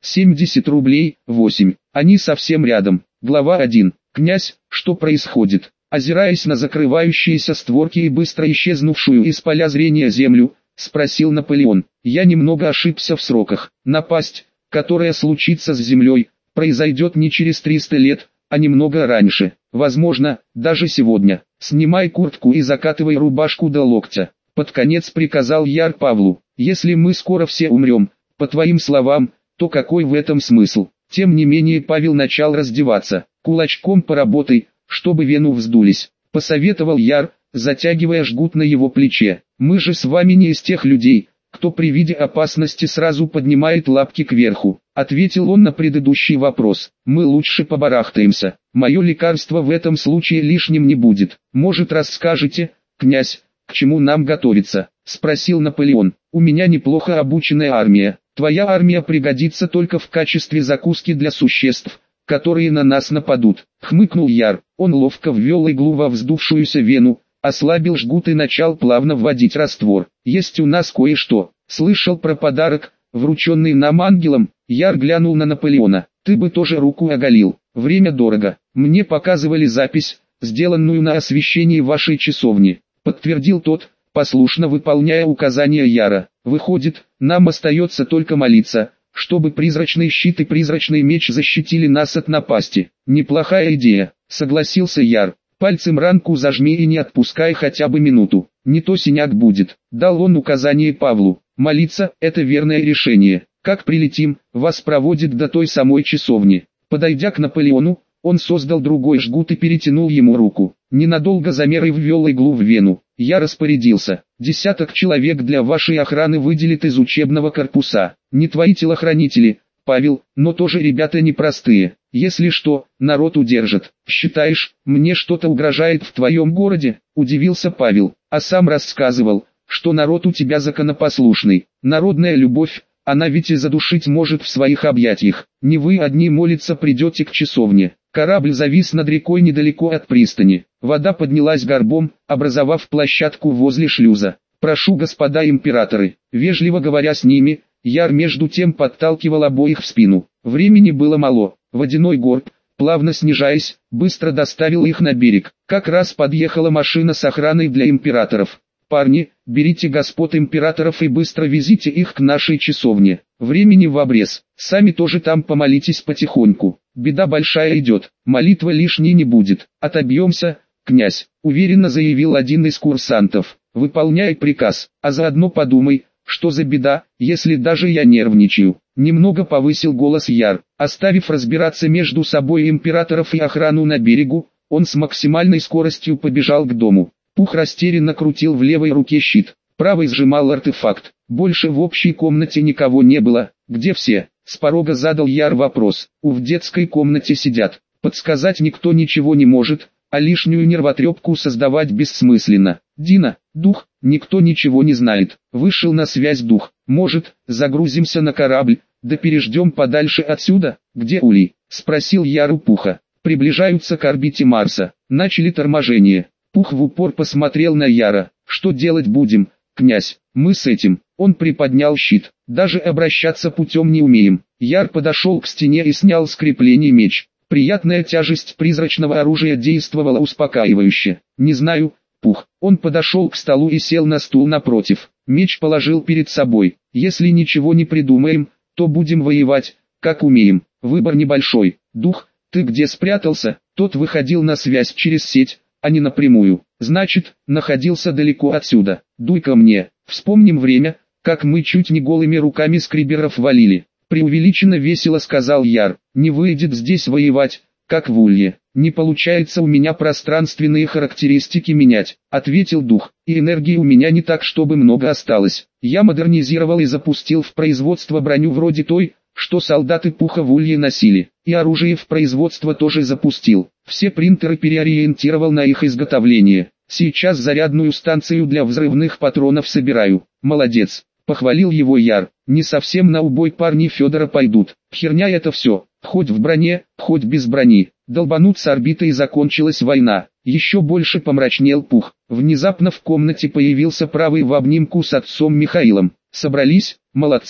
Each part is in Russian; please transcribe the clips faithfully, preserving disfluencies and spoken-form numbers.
семьдесят рублей, восемь. Они совсем рядом. Глава один. Князь, что происходит? Озираясь на закрывающиеся створки и быстро исчезнувшую из поля зрения землю, спросил Наполеон. Я немного ошибся в сроках. Напасть, которая случится с землей, произойдет не через триста лет, а немного раньше. Возможно, даже сегодня. Снимай куртку и закатывай рубашку до локтя. Под конец приказал Яр Павлу. Если мы скоро все умрем, по твоим словам, то какой в этом смысл? Тем не менее Павел начал раздеваться. Кулачком поработай, чтобы вены вздулись, посоветовал Яр, затягивая жгут на его плече. Мы же с вами не из тех людей, кто при виде опасности сразу поднимает лапки кверху. Ответил он на предыдущий вопрос. Мы лучше побарахтаемся. Мое лекарство в этом случае лишним не будет. Может, расскажете, князь, к чему нам готовиться? Спросил Наполеон. У меня неплохо обученная армия. Твоя армия пригодится только в качестве закуски для существ, которые на нас нападут. Хмыкнул Яр. Он ловко ввел иглу во вздувшуюся вену, ослабил жгут и начал плавно вводить раствор. Есть у нас кое-что. Слышал про подарок, врученный нам ангелом? Яр глянул на Наполеона. Ты бы тоже руку оголил. Время дорого. Мне показывали запись, сделанную на освещении вашей часовни. Подтвердил тот, послушно выполняя указания Яра. Выходит, нам остается только молиться, чтобы призрачный щит и призрачный меч защитили нас от напасти. Неплохая идея, согласился Яр. Пальцем ранку зажми и не отпускай хотя бы минуту, не то синяк будет. Дал он указание Павлу. Молиться – это верное решение. Как прилетим, вас проводит до той самой часовни. Подойдя к Наполеону, он создал другой жгут и перетянул ему руку. Ненадолго замер и ввел иглу в вену. Я распорядился. Десяток человек для вашей охраны выделит из учебного корпуса. Не твои телохранители, Павел, но тоже ребята непростые. Если что, народ удержит. Считаешь, мне что-то угрожает в твоем городе? Удивился Павел. А сам рассказывал, что народ у тебя законопослушный. Народная любовь, она ведь и задушить может в своих объятиях. Не вы одни молиться придете к часовне. Корабль завис над рекой недалеко от пристани. Вода поднялась горбом, образовав площадку возле шлюза. Прошу, господа императоры, вежливо говоря с ними, Яр между тем подталкивал обоих в спину. Времени было мало. Водяной горб, плавно снижаясь, быстро доставил их на берег. Как раз подъехала машина с охраной для императоров. Парни, берите господ императоров и быстро везите их к нашей часовне. Времени в обрез. Сами тоже там помолитесь потихоньку. Беда большая идет. Молитва лишней не будет. Отобьемся, князь, уверенно заявил один из курсантов. Выполняй приказ, а заодно подумай, что за беда, если даже я нервничаю. Немного повысил голос Яр. Оставив разбираться между собой императоров и охрану на берегу, он с максимальной скоростью побежал к дому. Пух растерянно крутил в левой руке щит, правой сжимал артефакт. Больше в общей комнате никого не было. Где все? С порога задал Яр вопрос. У в детской комнате сидят. Подсказать никто ничего не может, а лишнюю нервотрепку создавать бессмысленно. Дина, дух, никто ничего не знает. Вышел на связь дух. Может, загрузимся на корабль, да переждем подальше отсюда? Где Улей? Спросил Яр у Пуха. Приближаются к орбите Марса. Начали торможение. Пух в упор посмотрел на Яра. Что делать будем, князь? Мы с этим. Он приподнял щит. Даже обращаться путем не умеем. Яр подошел к стене и снял с креплений меч. Приятная тяжесть призрачного оружия действовала успокаивающе. Не знаю, Пух. Он подошел к столу и сел на стул напротив. Меч положил перед собой. Если ничего не придумаем, то будем воевать, как умеем. Выбор небольшой. Дух, ты где спрятался? Тот выходил на связь через сеть, а не напрямую. Значит, находился далеко отсюда. Дуй ко мне. Вспомним время, как мы чуть не голыми руками скриберов валили. Преувеличенно весело сказал Яр. Не выйдет здесь воевать, как в Улье. Не получается у меня пространственные характеристики менять, ответил дух. И энергии у меня не так, чтобы много осталось. Я модернизировал и запустил в производство броню вроде той, что солдаты Пуха в Улье носили. И оружие в производство тоже запустил. Все принтеры переориентировал на их изготовление. Сейчас зарядную станцию для взрывных патронов собираю. Молодец, похвалил его Яр. Не совсем на убой парни Федора пойдут. Херня это все. Хоть в броне, хоть без брони. Долбанут с орбиты и закончилась война. Еще больше помрачнел Пух. Внезапно в комнате появился правый в обнимку с отцом Михаилом. Собрались? Молодцы.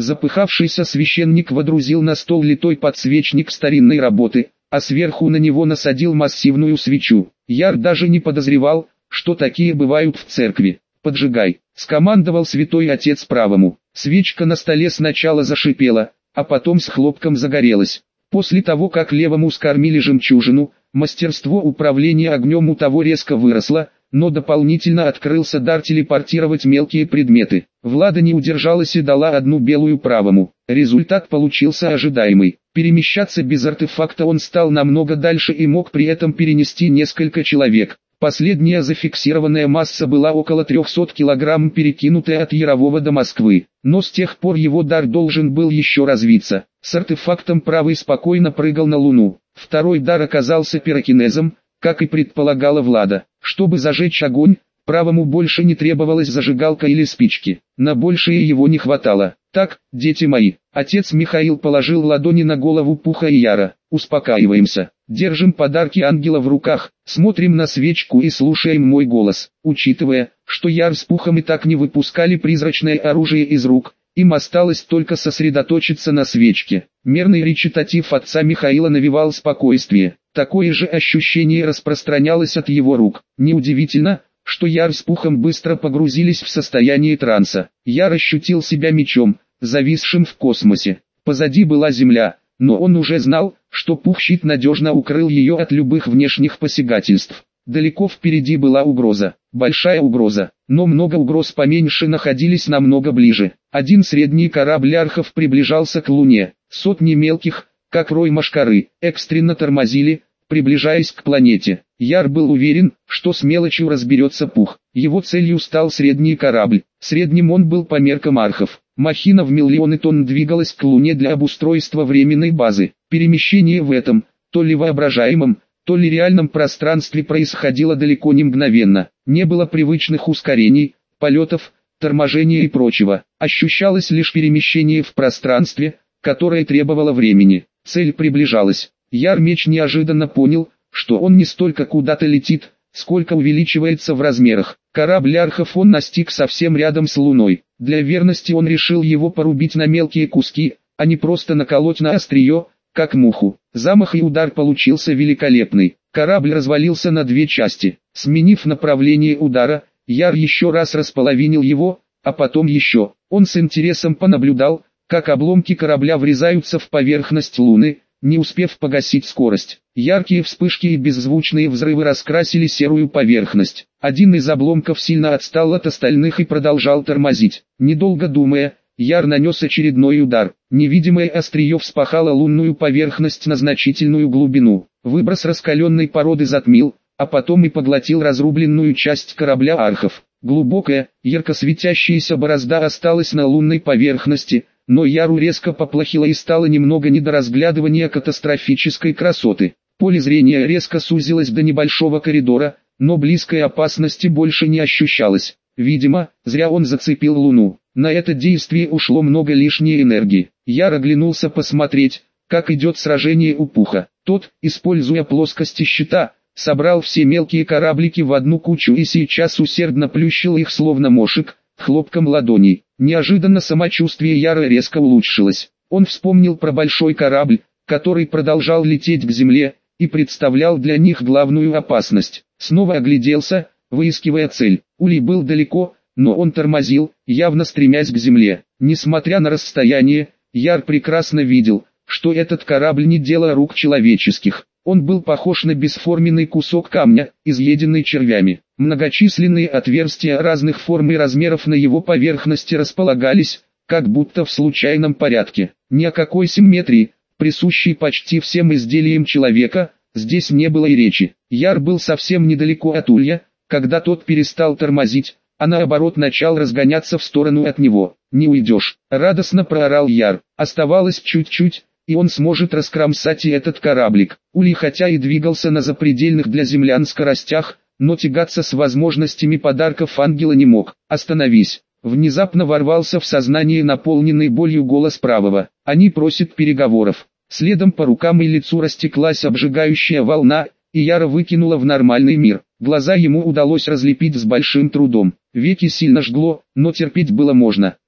Запыхавшийся священник водрузил на стол литой подсвечник старинной работы, а сверху на него насадил массивную свечу. Яр даже не подозревал, что такие бывают в церкви. «Поджигай», — скомандовал святой отец правому. Свечка на столе сначала зашипела, а потом с хлопком загорелась. После того, как левому скормили жемчужину, мастерство управления огнем у того резко выросло, но дополнительно открылся дар телепортировать мелкие предметы. Влада не удержалась и дала одну белую правому. Результат получился ожидаемый. Перемещаться без артефакта он стал намного дальше и мог при этом перенести несколько человек. Последняя зафиксированная масса была около трехсот килограмм, перекинутая от Ярового до Москвы. Но с тех пор его дар должен был еще развиться. С артефактом правый спокойно прыгал на Луну. Второй дар оказался пирокинезом, как и предполагала Влада. Чтобы зажечь огонь, правому больше не требовалась зажигалка или спички. На большее его не хватало. «Так, дети мои», отец Михаил положил ладони на голову Пуха и Яра. «Успокаиваемся. Держим подарки ангела в руках, смотрим на свечку и слушаем мой голос». Учитывая, что Яр с Пухом и так не выпускали призрачное оружие из рук, им осталось только сосредоточиться на свечке. Мерный речитатив отца Михаила навевал спокойствие. Такое же ощущение распространялось от его рук. Неудивительно, что Яр с Пухом быстро погрузились в состояние транса. Яр ощутил себя мечом, зависшим в космосе. Позади была земля, но он уже знал, что Пух-щит надежно укрыл ее от любых внешних посягательств. Далеко впереди была угроза, большая угроза, но много угроз поменьше находились намного ближе. Один средний корабль архов приближался к Луне, сотни мелких, как рой мошкары, экстренно тормозили, приближаясь к планете. Яр был уверен, что с мелочью разберется Пух. Его целью стал средний корабль. Средним он был по меркам архов. Махина в миллионы тонн двигалась к Луне для обустройства временной базы. Перемещение в этом, то ли воображаемом, то ли реальном пространстве происходило далеко не мгновенно. Не было привычных ускорений, полетов, торможения и прочего. Ощущалось лишь перемещение в пространстве, которое требовало времени. Цель приближалась. Яр-меч неожиданно понял, что он не столько куда-то летит, сколько увеличивается в размерах. Корабль архов он настиг совсем рядом с Луной. Для верности он решил его порубить на мелкие куски, а не просто наколоть на острие, как муху. Замах и удар получился великолепный. Корабль развалился на две части. Сменив направление удара, Яр еще раз располовинил его, а потом еще. Он с интересом понаблюдал, как обломки корабля врезаются в поверхность Луны, не успев погасить скорость. Яркие вспышки и беззвучные взрывы раскрасили серую поверхность. Один из обломков сильно отстал от остальных и продолжал тормозить. Недолго думая, Яр нанес очередной удар. Невидимое острие вспахало лунную поверхность на значительную глубину. Выброс раскаленной породы затмил, а потом и поглотил разрубленную часть корабля архов. Глубокая, ярко светящаяся борозда осталась на лунной поверхности, но Яру резко поплохело и стало немного не до разглядывания катастрофической красоты. Поле зрения резко сузилось до небольшого коридора, но близкой опасности больше не ощущалось. Видимо, зря он зацепил Луну. На это действие ушло много лишней энергии. Яр оглянулся посмотреть, как идет сражение у Пуха. Тот, используя плоскости щита, собрал все мелкие кораблики в одну кучу и сейчас усердно плющил их словно мошек, хлопком ладоней. Неожиданно самочувствие Яра резко улучшилось. Он вспомнил про большой корабль, который продолжал лететь к земле, и представлял для них главную опасность. Снова огляделся, выискивая цель. Улей был далеко, но он тормозил, явно стремясь к земле. Несмотря на расстояние, Яр прекрасно видел, что этот корабль не дело рук человеческих. Он был похож на бесформенный кусок камня, изъеденный червями. Многочисленные отверстия разных форм и размеров на его поверхности располагались, как будто в случайном порядке. Ни о какой симметрии, присущей почти всем изделиям человека, здесь не было и речи. Яр был совсем недалеко от улья, когда тот перестал тормозить, а наоборот начал разгоняться в сторону от него. «Не уйдешь!» — радостно проорал Яр. Оставалось чуть-чуть, и он сможет раскромсать и этот кораблик. Улей хотя и двигался на запредельных для землян скоростях, но тягаться с возможностями подарков ангела не мог. «Остановись!» Внезапно ворвался в сознание наполненный болью голос правого. «Они просят переговоров». Следом по рукам и лицу растеклась обжигающая волна, и Яра выкинула в нормальный мир. Глаза ему удалось разлепить с большим трудом. Веки сильно жгло, но терпеть было можно.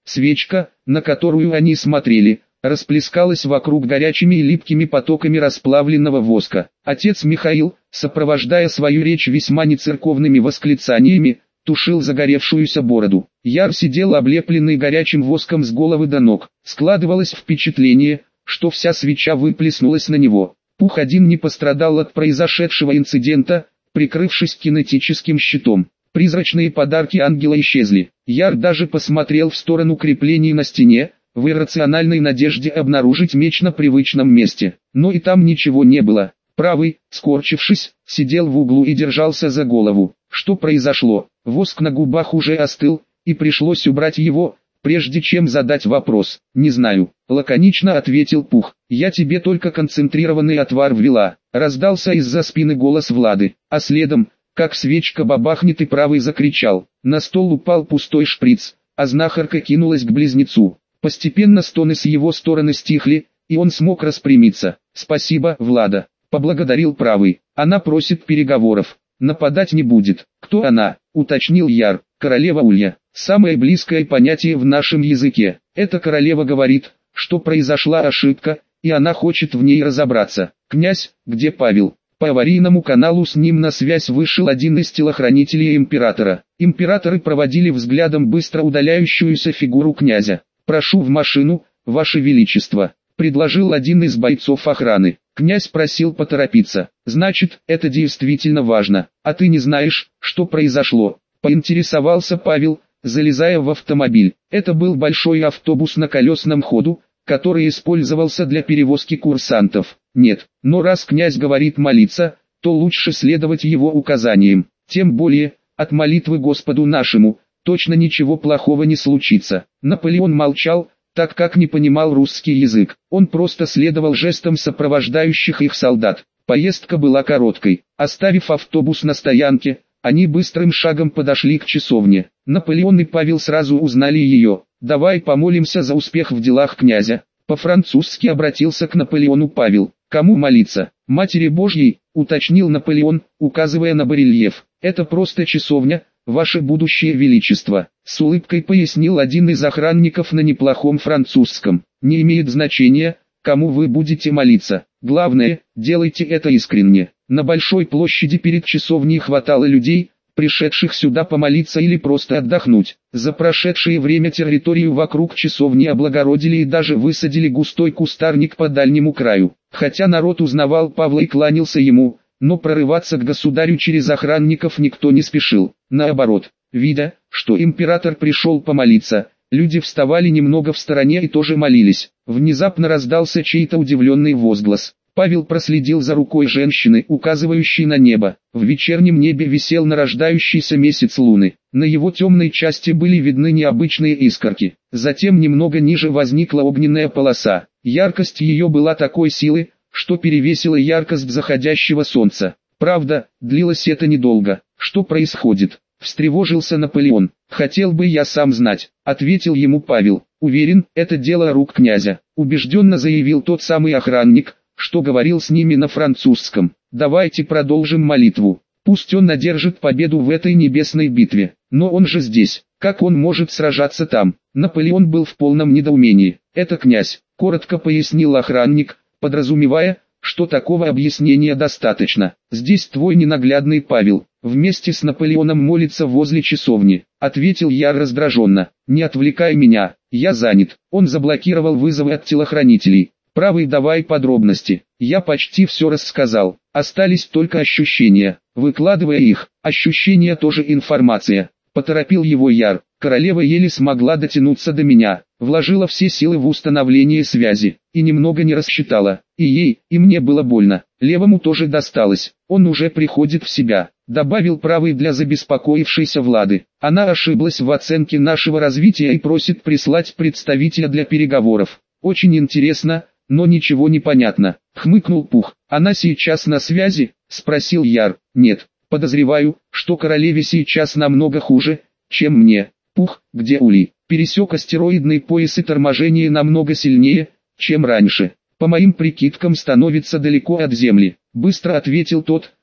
Свечка, на которую они смотрели, расплескалась вокруг горячими и липкими потоками расплавленного воска. Отец Михаил, сопровождая свою речь весьма нецерковными восклицаниями, тушил загоревшуюся бороду. Яр сидел облепленный горячим воском с головы до ног. Складывалось впечатление, что вся свеча выплеснулась на него. Пух один не пострадал от произошедшего инцидента, прикрывшись кинетическим щитом. Призрачные подарки ангела исчезли. Яр даже посмотрел в сторону креплений на стене, в иррациональной надежде обнаружить меч на привычном месте. Но и там ничего не было. Правый, скорчившись, сидел в углу и держался за голову. Что произошло? Воск на губах уже остыл, и пришлось убрать его, прежде чем задать вопрос. «Не знаю», — лаконично ответил Пух. «Я тебе только концентрированный отвар ввела», — раздался из-за спины голос Влады, а следом, как свечка бабахнет, и правый закричал. На стол упал пустой шприц, а знахарка кинулась к близнецу. Постепенно стоны с его стороны стихли, и он смог распрямиться. «Спасибо, Влада», — поблагодарил правый. «Она просит переговоров. Нападать не будет». «Кто она?» — уточнил Яр. «Королева Улья. Самое близкое понятие в нашем языке. Эта королева говорит, что произошла ошибка, и она хочет в ней разобраться». «Князь, где Павел?» По аварийному каналу с ним на связь вышел один из телохранителей императора. Императоры проводили взглядом быстро удаляющуюся фигуру князя. «Прошу в машину, Ваше Величество», — предложил один из бойцов охраны. Князь просил поторопиться. «Значит, это действительно важно. А ты не знаешь, что произошло?» — поинтересовался Павел, залезая в автомобиль. Это был большой автобус на колесном ходу, который использовался для перевозки курсантов. «Нет, но раз князь говорит молиться, то лучше следовать его указаниям. Тем более, от молитвы Господу нашему, точно ничего плохого не случится». Наполеон молчал, так как не понимал русский язык. Он просто следовал жестам сопровождающих их солдат. Поездка была короткой. Оставив автобус на стоянке, они быстрым шагом подошли к часовне. Наполеон и Павел сразу узнали ее. «Давай помолимся за успех в делах князя». По-французски обратился к Наполеону Павел. «Кому молиться? Матери Божьей?» — уточнил Наполеон, указывая на барельеф. «Это просто часовня, Ваше будущее величество», — с улыбкой пояснил один из охранников на неплохом французском. «Не имеет значения, кому вы будете молиться. Главное, делайте это искренне». На большой площади перед часовней хватало людей, пришедших сюда помолиться или просто отдохнуть. За прошедшее время территорию вокруг часовни облагородили и даже высадили густой кустарник по дальнему краю. Хотя народ узнавал Павла и кланялся ему, но прорываться к государю через охранников никто не спешил. Наоборот, видя, что император пришел помолиться, люди вставали немного в стороне и тоже молились. Внезапно раздался чей-то удивленный возглас. Павел проследил за рукой женщины, указывающей на небо. В вечернем небе висел нарождающийся месяц луны. На его темной части были видны необычные искорки. Затем немного ниже возникла огненная полоса. Яркость ее была такой силы, что перевесила яркость заходящего солнца. Правда, длилось это недолго. «Что происходит?» — встревожился Наполеон. «Хотел бы я сам знать», — ответил ему Павел. «Уверен, это дело рук князя», — убежденно заявил тот самый охранник, что говорил с ними на французском. «Давайте продолжим молитву. Пусть он одержит победу в этой небесной битве. Но он же здесь. Как он может сражаться там?» Наполеон был в полном недоумении. «Это князь», — коротко пояснил охранник, подразумевая, что такого объяснения достаточно. «Здесь твой ненаглядный Павел, вместе с Наполеоном молится возле часовни», — ответил я раздраженно. «Не отвлекай меня, я занят». Он заблокировал вызовы от телохранителей. «Правый, давай подробности». Я почти все рассказал, остались только ощущения. Выкладывая их, ощущения тоже информация. Поторопил его Яр. Королева еле смогла дотянуться до меня, вложила все силы в установление связи, и немного не рассчитала. И ей, и мне было больно. Левому тоже досталось, он уже приходит в себя, добавил правый для забеспокоившейся Влады. Она ошиблась в оценке нашего развития и просит прислать представителя для переговоров. Очень интересно, но ничего не понятно. Хмыкнул Пух. «Она сейчас на связи?» — спросил Яр. «Нет, подозреваю, что королеве сейчас намного хуже, чем мне». Пух, где Ули, пересек астероидный пояс и торможение намного сильнее, чем раньше. По моим прикидкам становится далеко от Земли. Быстро ответил тот,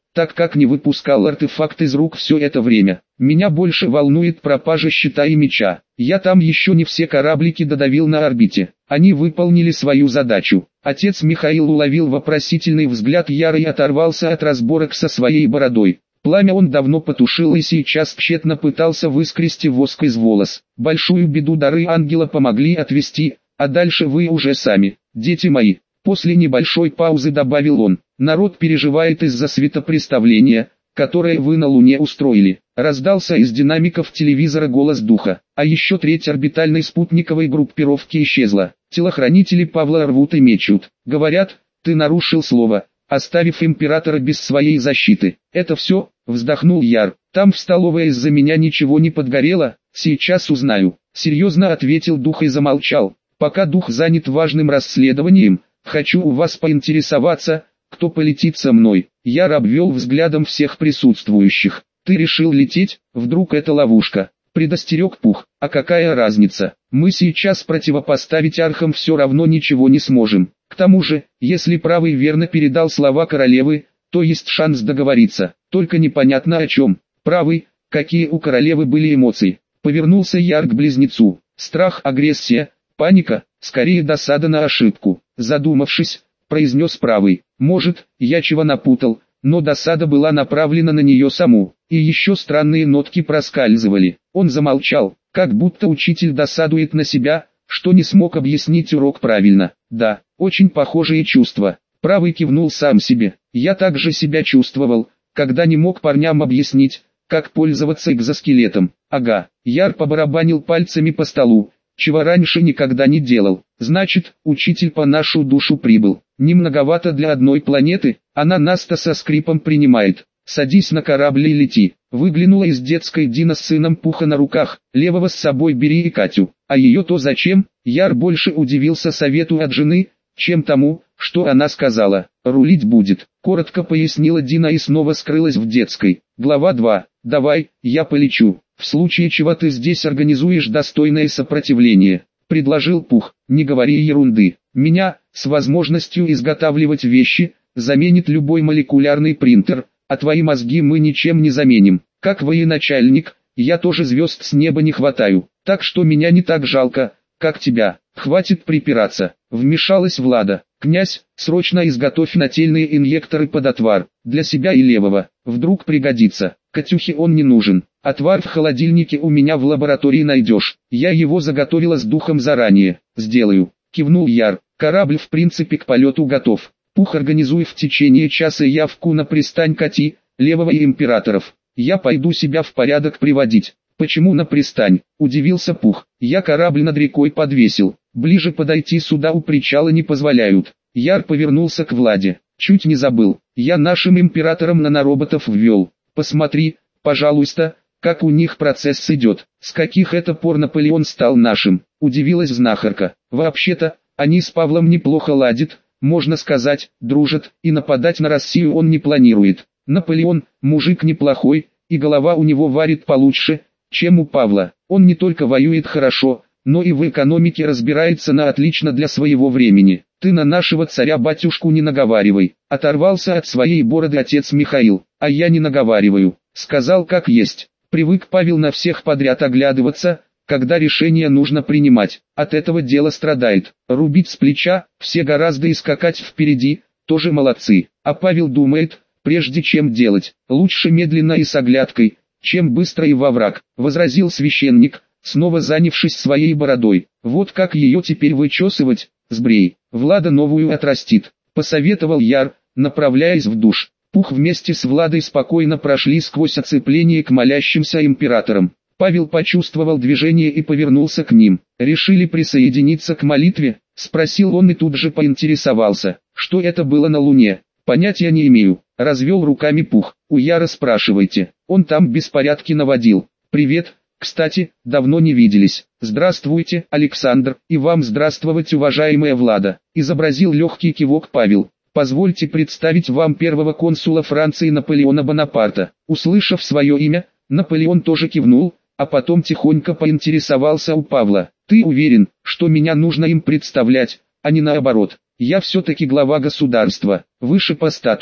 так как не выпускал артефакт из рук все это время. Меня больше волнует пропажа щита и меча. Я там еще не все кораблики додавил на орбите. Они выполнили свою задачу. Отец Михаил уловил вопросительный взгляд Яры и оторвался от разборок со своей бородой. Пламя он давно потушил и сейчас тщетно пытался выскрести воск из волос. Большую беду дары ангела помогли отвести, а дальше вы уже сами, дети мои. После небольшой паузы добавил он: народ переживает из-за светопреставления, которое вы на Луне устроили. Раздался из динамиков телевизора голос духа. А еще треть орбитальной спутниковой группировки исчезла. Телохранители Павла рвут и мечут. Говорят, ты нарушил слово, оставив императора без своей защиты. Это все, вздохнул Яр. Там в столовой из-за меня ничего не подгорело, сейчас узнаю. Серьезно ответил дух и замолчал. Пока дух занят важным расследованием, хочу у вас поинтересоваться, кто полетит со мной. Яр обвел взглядом всех присутствующих. Ты решил лететь? Вдруг это ловушка? Предостерег Пух. А какая разница? Мы сейчас противопоставить архам все равно ничего не сможем. К тому же, если правый верно передал слова королевы, то есть шанс договориться. Только непонятно о чем. Правый, какие у королевы были эмоции? Повернулся Яр к близнецу. Страх, агрессия, паника, скорее досада на ошибку. Задумавшись, произнес правый. Может, я чего напутал, но досада была направлена на нее саму. И еще странные нотки проскальзывали. Он замолчал, как будто учитель досадует на себя, что не смог объяснить урок правильно. Да, очень похожие чувства. Правый кивнул сам себе. Я также себя чувствовал, когда не мог парням объяснить, как пользоваться экзоскелетом. Ага, Яр побарабанил пальцами по столу, чего раньше никогда не делал. Значит, учитель по нашу душу прибыл. Не многовато для одной планеты, она нас-то со скрипом принимает. Садись на корабль и лети. Выглянула из детской Дина с сыном Пуха на руках. Левого с собой бери и Катю. А ее-то зачем? Яр больше удивился совету от жены, чем тому, что она сказала. Рулить будет. Коротко пояснила Дина и снова скрылась в детской. Глава два. Давай, я полечу. В случае чего ты здесь организуешь достойное сопротивление. Предложил Пух. Не говори ерунды. Меня, с возможностью изготавливать вещи, заменит любой молекулярный принтер, а твои мозги мы ничем не заменим. Как военачальник, я тоже звезд с неба не хватаю, так что меня не так жалко, как тебя. Хватит припираться. Вмешалась Влада. Князь, срочно изготовь нательные инъекторы под отвар, для себя и левого, вдруг пригодится. Катюхе он не нужен. Отвар в холодильнике у меня в лаборатории найдешь. Я его заготовила с духом заранее. Сделаю. Кивнул Яр. Корабль в принципе к полету готов. Пух, организуй в течение часа явку на пристань Кати, левого и императоров. Я пойду себя в порядок приводить. Почему на пристань? Удивился Пух. Я корабль над рекой подвесил. Ближе подойти сюда у причала не позволяют. Яр повернулся к Владе. Чуть не забыл. Я нашим императорам нанороботов ввел. Посмотри, пожалуйста, как у них процесс идет. С каких это пор Наполеон стал нашим? Удивилась знахарка. Вообще-то, они с Павлом неплохо ладят, можно сказать, дружат, и нападать на Россию он не планирует. Наполеон, мужик неплохой, и голова у него варит получше, чем у Павла. Он не только воюет хорошо, но и в экономике разбирается на отлично для своего времени. Ты на нашего царя-батюшку не наговаривай. Оторвался от своей бороды отец Михаил. А я не наговариваю. Сказал как есть. Привык Павел на всех подряд оглядываться, когда решение нужно принимать. От этого дело страдает. Рубить с плеча, все гораздо и скакать впереди, тоже молодцы. А Павел думает, прежде чем делать, лучше медленно и с оглядкой, чем быстро и во враг, возразил священник, снова занявшись своей бородой. Вот как ее теперь вычесывать? Сбрей. Влада новую отрастит, посоветовал Яр, направляясь в душ. Пух вместе с Владой спокойно прошли сквозь оцепление к молящимся императорам. Павел почувствовал движение и повернулся к ним. «Решили присоединиться к молитве?» — спросил он и тут же поинтересовался, что это было на Луне. «Понятия не имею», — развел руками Пух. «У Яра спрашивайте, он там беспорядки наводил». «Привет, кстати, давно не виделись». «Здравствуйте, Александр, и вам здравствовать, уважаемая Влада», — изобразил легкий кивок Павел. «Позвольте представить вам первого консула Франции Наполеона Бонапарта». Услышав свое имя, Наполеон тоже кивнул, а потом тихонько поинтересовался у Павла. «Ты уверен, что меня нужно им представлять, а не наоборот? Я все-таки глава государства, выше по статусу».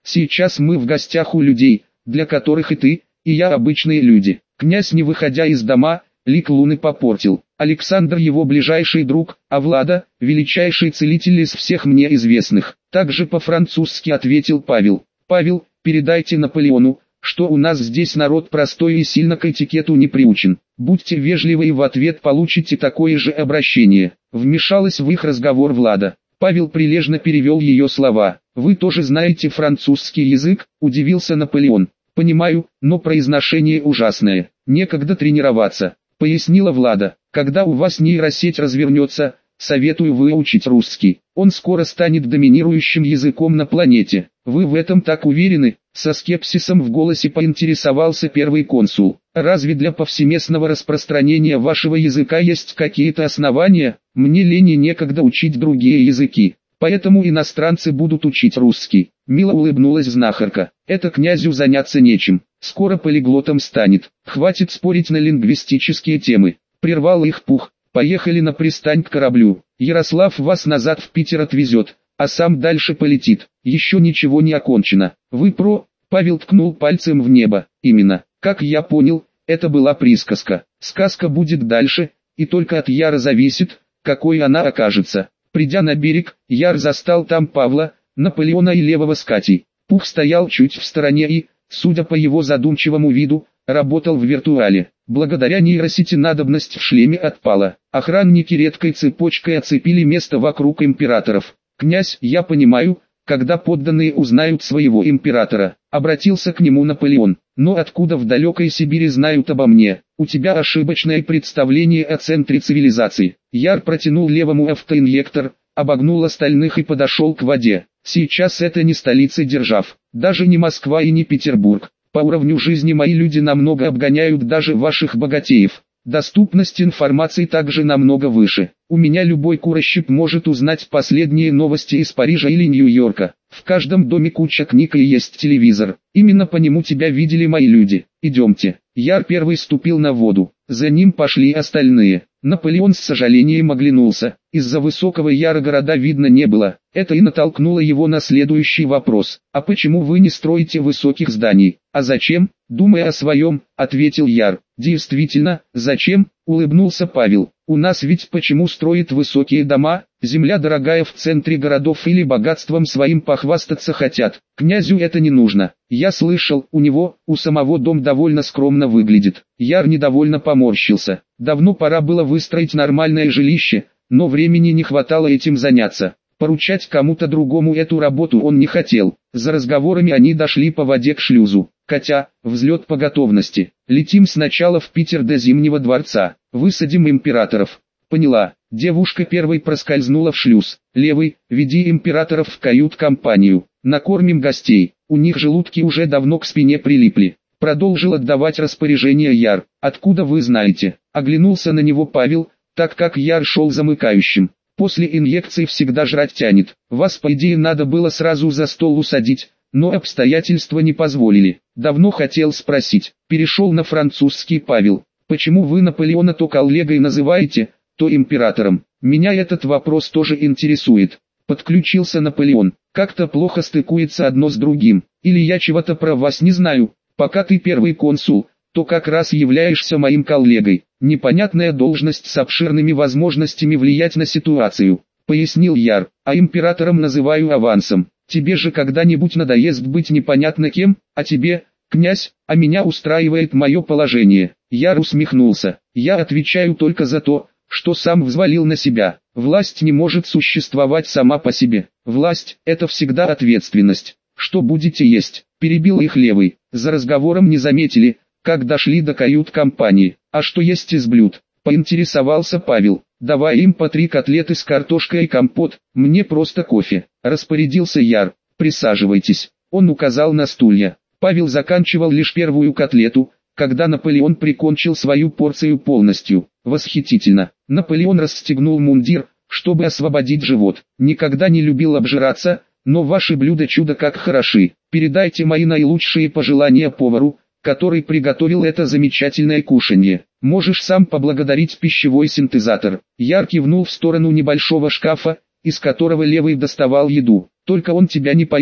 Сейчас мы в гостях у людей, для которых и ты, и я обычные люди. Князь, не выходя из дома, лик луны попортил. Александр его ближайший друг, а Влада – величайший целитель из всех мне известных. Также по-французски ответил Павел. Павел, передайте Наполеону, что у нас здесь народ простой и сильно к этикету не приучен. Будьте вежливы и в ответ получите такое же обращение. Вмешалась в их разговор Влада. Павел прилежно перевел ее слова. «Вы тоже знаете французский язык?» – удивился Наполеон. «Понимаю, но произношение ужасное. Некогда тренироваться», – пояснила Влада. «Когда у вас нейросеть развернется, советую выучить русский. Он скоро станет доминирующим языком на планете. Вы в этом так уверены?» Со скепсисом в голосе поинтересовался первый консул. «Разве для повсеместного распространения вашего языка есть какие-то основания? Мне лень и некогда учить другие языки. Поэтому иностранцы будут учить русский». Мило улыбнулась знахарка. «Это князю заняться нечем. Скоро полиглотом станет. Хватит спорить на лингвистические темы». Прервал их Пух. «Поехали на пристань к кораблю. Ярослав вас назад в Питер отвезет, а сам дальше полетит. Еще ничего не окончено. Вы про...» Павел ткнул пальцем в небо. «Именно. Как я понял, это была присказка. Сказка будет дальше, и только от Яра зависит, какой она окажется». Придя на берег, Яр застал там Павла, Наполеона и Левого с Катей. Пух стоял чуть в стороне и, судя по его задумчивому виду, работал в виртуале. Благодаря нейросети надобность в шлеме отпала. Охранники редкой цепочкой оцепили место вокруг императоров. «Князь, я понимаю, когда подданные узнают своего императора», обратился к нему Наполеон. «Но откуда в далекой Сибири знают обо мне? У тебя ошибочное представление о центре цивилизации». Яр протянул Левому автоинъектор, обогнул остальных и подошел к воде. «Сейчас это не столицы держав, даже не Москва и не Петербург. По уровню жизни мои люди намного обгоняют даже ваших богатеев. Доступность информации также намного выше. У меня любой курощип может узнать последние новости из Парижа или Нью-Йорка. В каждом доме куча книг и есть телевизор. Именно по нему тебя видели мои люди. Идемте». Яр первый ступил на воду. За ним пошли остальные. Наполеон с сожалением оглянулся. Из-за высокого Яра города видно не было. Это и натолкнуло его на следующий вопрос. «А почему вы не строите высоких зданий?» «А зачем?» «Думая о своем», — ответил Яр. «Действительно, зачем?» — улыбнулся Павел. «У нас ведь почему строят высокие дома? Земля дорогая в центре городов или богатством своим похвастаться хотят. Князю это не нужно. Я слышал, у него, у самого дом довольно скромно выглядит». Яр недовольно поморщился. Давно пора было выстроить нормальное жилище, но времени не хватало этим заняться. Поручать кому-то другому эту работу он не хотел. За разговорами они дошли по воде к шлюзу. «Катя, взлет по готовности. Летим сначала в Питер до Зимнего дворца. Высадим императоров». «Поняла». Девушка первой проскользнула в шлюз. «Левый, веди императоров в кают-компанию. Накормим гостей. У них желудки уже давно к спине прилипли». Продолжил отдавать распоряжение Яр. «Откуда вы знаете?» Оглянулся на него Павел, так как Яр шел замыкающим. «После инъекций всегда жрать тянет. Вас по идее надо было сразу за стол усадить, но обстоятельства не позволили. Давно хотел спросить». Перешел на французский Павел. «Почему вы Наполеона то коллегой называете, то императором? Меня этот вопрос тоже интересует». Подключился Наполеон. «Как-то плохо стыкуется одно с другим. Или я чего-то про вас не знаю. Пока ты первый консул, то как раз являешься моим коллегой. Непонятная должность с обширными возможностями влиять на ситуацию», — пояснил Яр. «А императором называю авансом. Тебе же когда-нибудь надоест быть непонятно кем, а тебе, князь, а меня устраивает мое положение». Яр усмехнулся. «Я отвечаю только за то, что сам взвалил на себя. Власть не может существовать сама по себе. Власть — это всегда ответственность. Что будете есть?» Перебил их Левый. За разговором не заметили, как дошли до кают-компании. «А что есть из блюд?» — поинтересовался Павел. «Давай им по три котлеты с картошкой и компот, мне просто кофе», — распорядился Яр. «Присаживайтесь». Он указал на стулья. Павел заканчивал лишь первую котлету, когда Наполеон прикончил свою порцию полностью. Восхитительно. Наполеон расстегнул мундир, чтобы освободить живот. «Никогда не любил обжираться, но ваши блюда чудо как хороши. Передайте мои наилучшие пожелания повару, который приготовил это замечательное кушанье. Можешь сам поблагодарить пищевой синтезатор». Яр кивнул в сторону небольшого шкафа, из которого Левый доставал еду. «Только он тебя не поймет.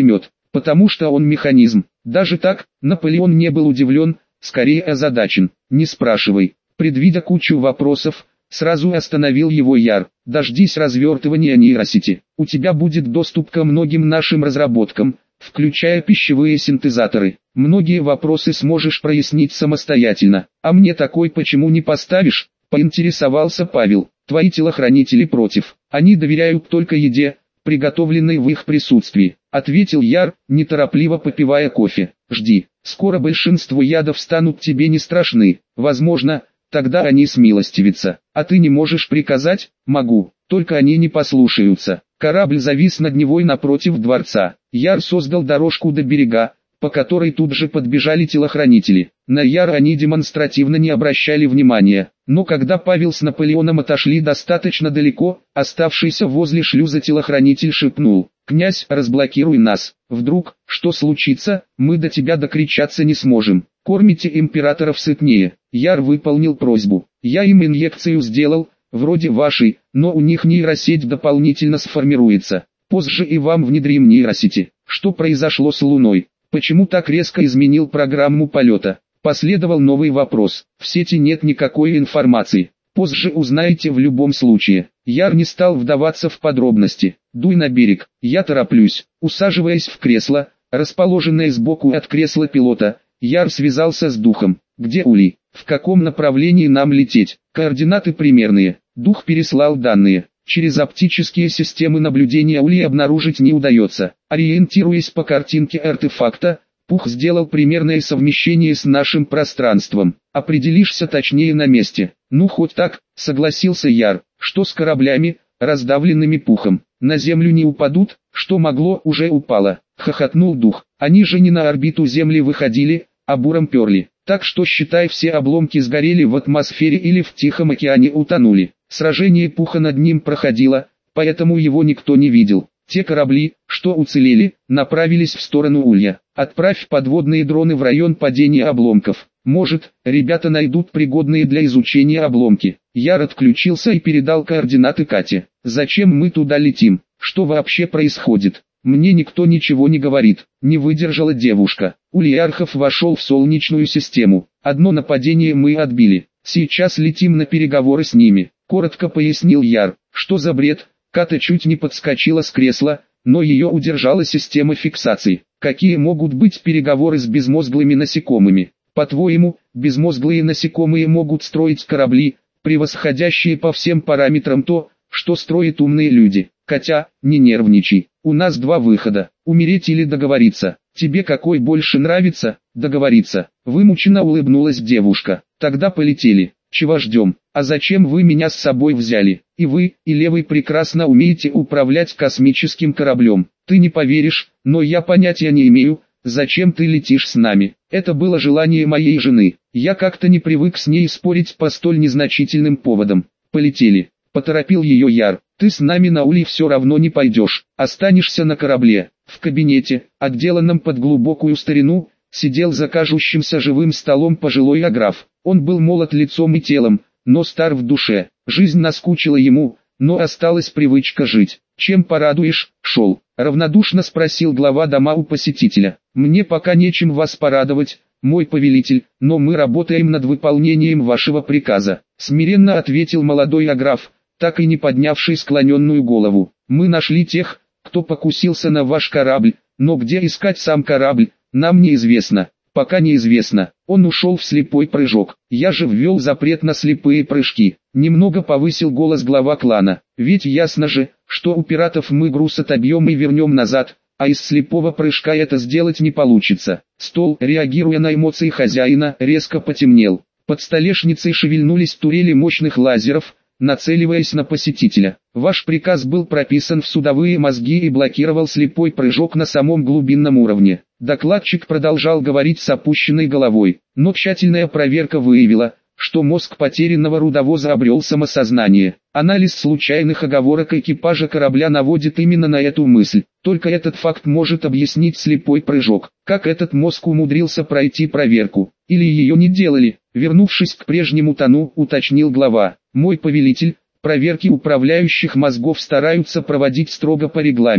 потому что он механизм. Даже так, Наполеон не был удивлен, скорее озадачен. Не спрашивай. Предвидя кучу вопросов, сразу остановил его Яр. Дождись развертывания нейросети. У тебя будет доступ ко многим нашим разработкам, включая пищевые синтезаторы. Многие вопросы сможешь прояснить самостоятельно. А мне такой почему не поставишь? Поинтересовался Павел. Твои телохранители против. Они доверяют только еде, приготовленной в их присутствии, ответил Яр, неторопливо попивая кофе. Жди, скоро большинство ядов станут тебе не страшны. Возможно, тогда они смилостивятся. А ты не можешь приказать? Могу, только они не послушаются. Корабль завис над Невой напротив дворца. Яр создал дорожку до берега, по которой тут же подбежали телохранители. На Яра они демонстративно не обращали внимания, но когда Павел с Наполеоном отошли достаточно далеко, оставшийся возле шлюза телохранитель шепнул: «Князь, разблокируй нас, вдруг, что случится, мы до тебя докричаться не сможем, кормите императоров сытнее». Яр выполнил просьбу. «Я им инъекцию сделал, вроде вашей, но у них нейросеть дополнительно сформируется. Позже и вам внедрим нейросети». Что произошло с Луной? Почему так резко изменил программу полета? Последовал новый вопрос. В сети нет никакой информации. Позже узнаете в любом случае. Яр не стал вдаваться в подробности. Дуй на берег, я тороплюсь. Усаживаясь в кресло, расположенное сбоку от кресла пилота, Яр связался с духом. Где Улей? В каком направлении нам лететь? Координаты примерные. Дух переслал данные. Через оптические системы наблюдения Улей обнаружить не удается. Ориентируясь по картинке артефакта, Пух сделал примерное совмещение с нашим пространством. Определишься точнее на месте. Ну хоть так, согласился Яр. Что с кораблями, раздавленными Пухом? На Землю не упадут? Что могло, уже упало. Хохотнул Дух. Они же не на орбиту Земли выходили, а буром перли. Так что считай, все обломки сгорели в атмосфере или в Тихом океане утонули. Сражение Пуха над ним проходило, поэтому его никто не видел. Те корабли, что уцелели, направились в сторону Улья. Отправь подводные дроны в район падения обломков. Может, ребята найдут пригодные для изучения обломки. Яр отключился и передал координаты Кате. Зачем мы туда летим? Что вообще происходит? Мне никто ничего не говорит. Не выдержала девушка. Ульярхов вошел в Солнечную систему. Одно нападение мы отбили. Сейчас летим на переговоры с ними. Коротко пояснил Яр. Что за бред? Ката чуть не подскочила с кресла, но ее удержала система фиксации. Какие могут быть переговоры с безмозглыми насекомыми? По-твоему, безмозглые насекомые могут строить корабли, превосходящие по всем параметрам то, что строят умные люди? Катя, не нервничай. У нас два выхода: умереть или договориться. Тебе какой больше нравится? Договориться. Вымученно улыбнулась девушка. Тогда полетели. Чего ждем? А зачем вы меня с собой взяли? И вы, и Левый прекрасно умеете управлять космическим кораблем. Ты не поверишь, но я понятия не имею, зачем ты летишь с нами. Это было желание моей жены. Я как-то не привык с ней спорить по столь незначительным поводам. Полетели. Поторопил ее Яр. Ты с нами на Улей все равно не пойдешь. Останешься на корабле. В кабинете, отделанном под глубокую старину, сидел за кажущимся живым столом пожилой аграф. Он был молод лицом и телом, но стар в душе. Жизнь наскучила ему, но осталась привычка жить. «Чем порадуешь, Шел?» — равнодушно спросил глава дома у посетителя. «Мне пока нечем вас порадовать, мой повелитель, но мы работаем над выполнением вашего приказа», — смиренно ответил молодой аграф, так и не поднявший склоненную голову. «Мы нашли тех, кто покусился на ваш корабль, но где искать сам корабль, нам неизвестно». «Пока неизвестно. Он ушел в слепой прыжок. Я же ввел запрет на слепые прыжки». Немного повысил голос глава клана. «Ведь ясно же, что у пиратов мы груз отобьем и вернем назад, а из слепого прыжка это сделать не получится». Стол, реагируя на эмоции хозяина, резко потемнел. Под столешницей шевельнулись турели мощных лазеров, нацеливаясь на посетителя. «Ваш приказ был прописан в судовые мозги и блокировал слепой прыжок на самом глубинном уровне». Докладчик продолжал говорить с опущенной головой, но тщательная проверка выявила, что мозг потерянного рудовоза обрел самосознание. Анализ случайных оговорок экипажа корабля наводит именно на эту мысль. Только этот факт может объяснить слепой прыжок. Как этот мозг умудрился пройти проверку? Или ее не делали? Вернувшись к прежнему тону, уточнил глава. «Мой повелитель, проверки управляющих мозгов стараются проводить строго по регламенту.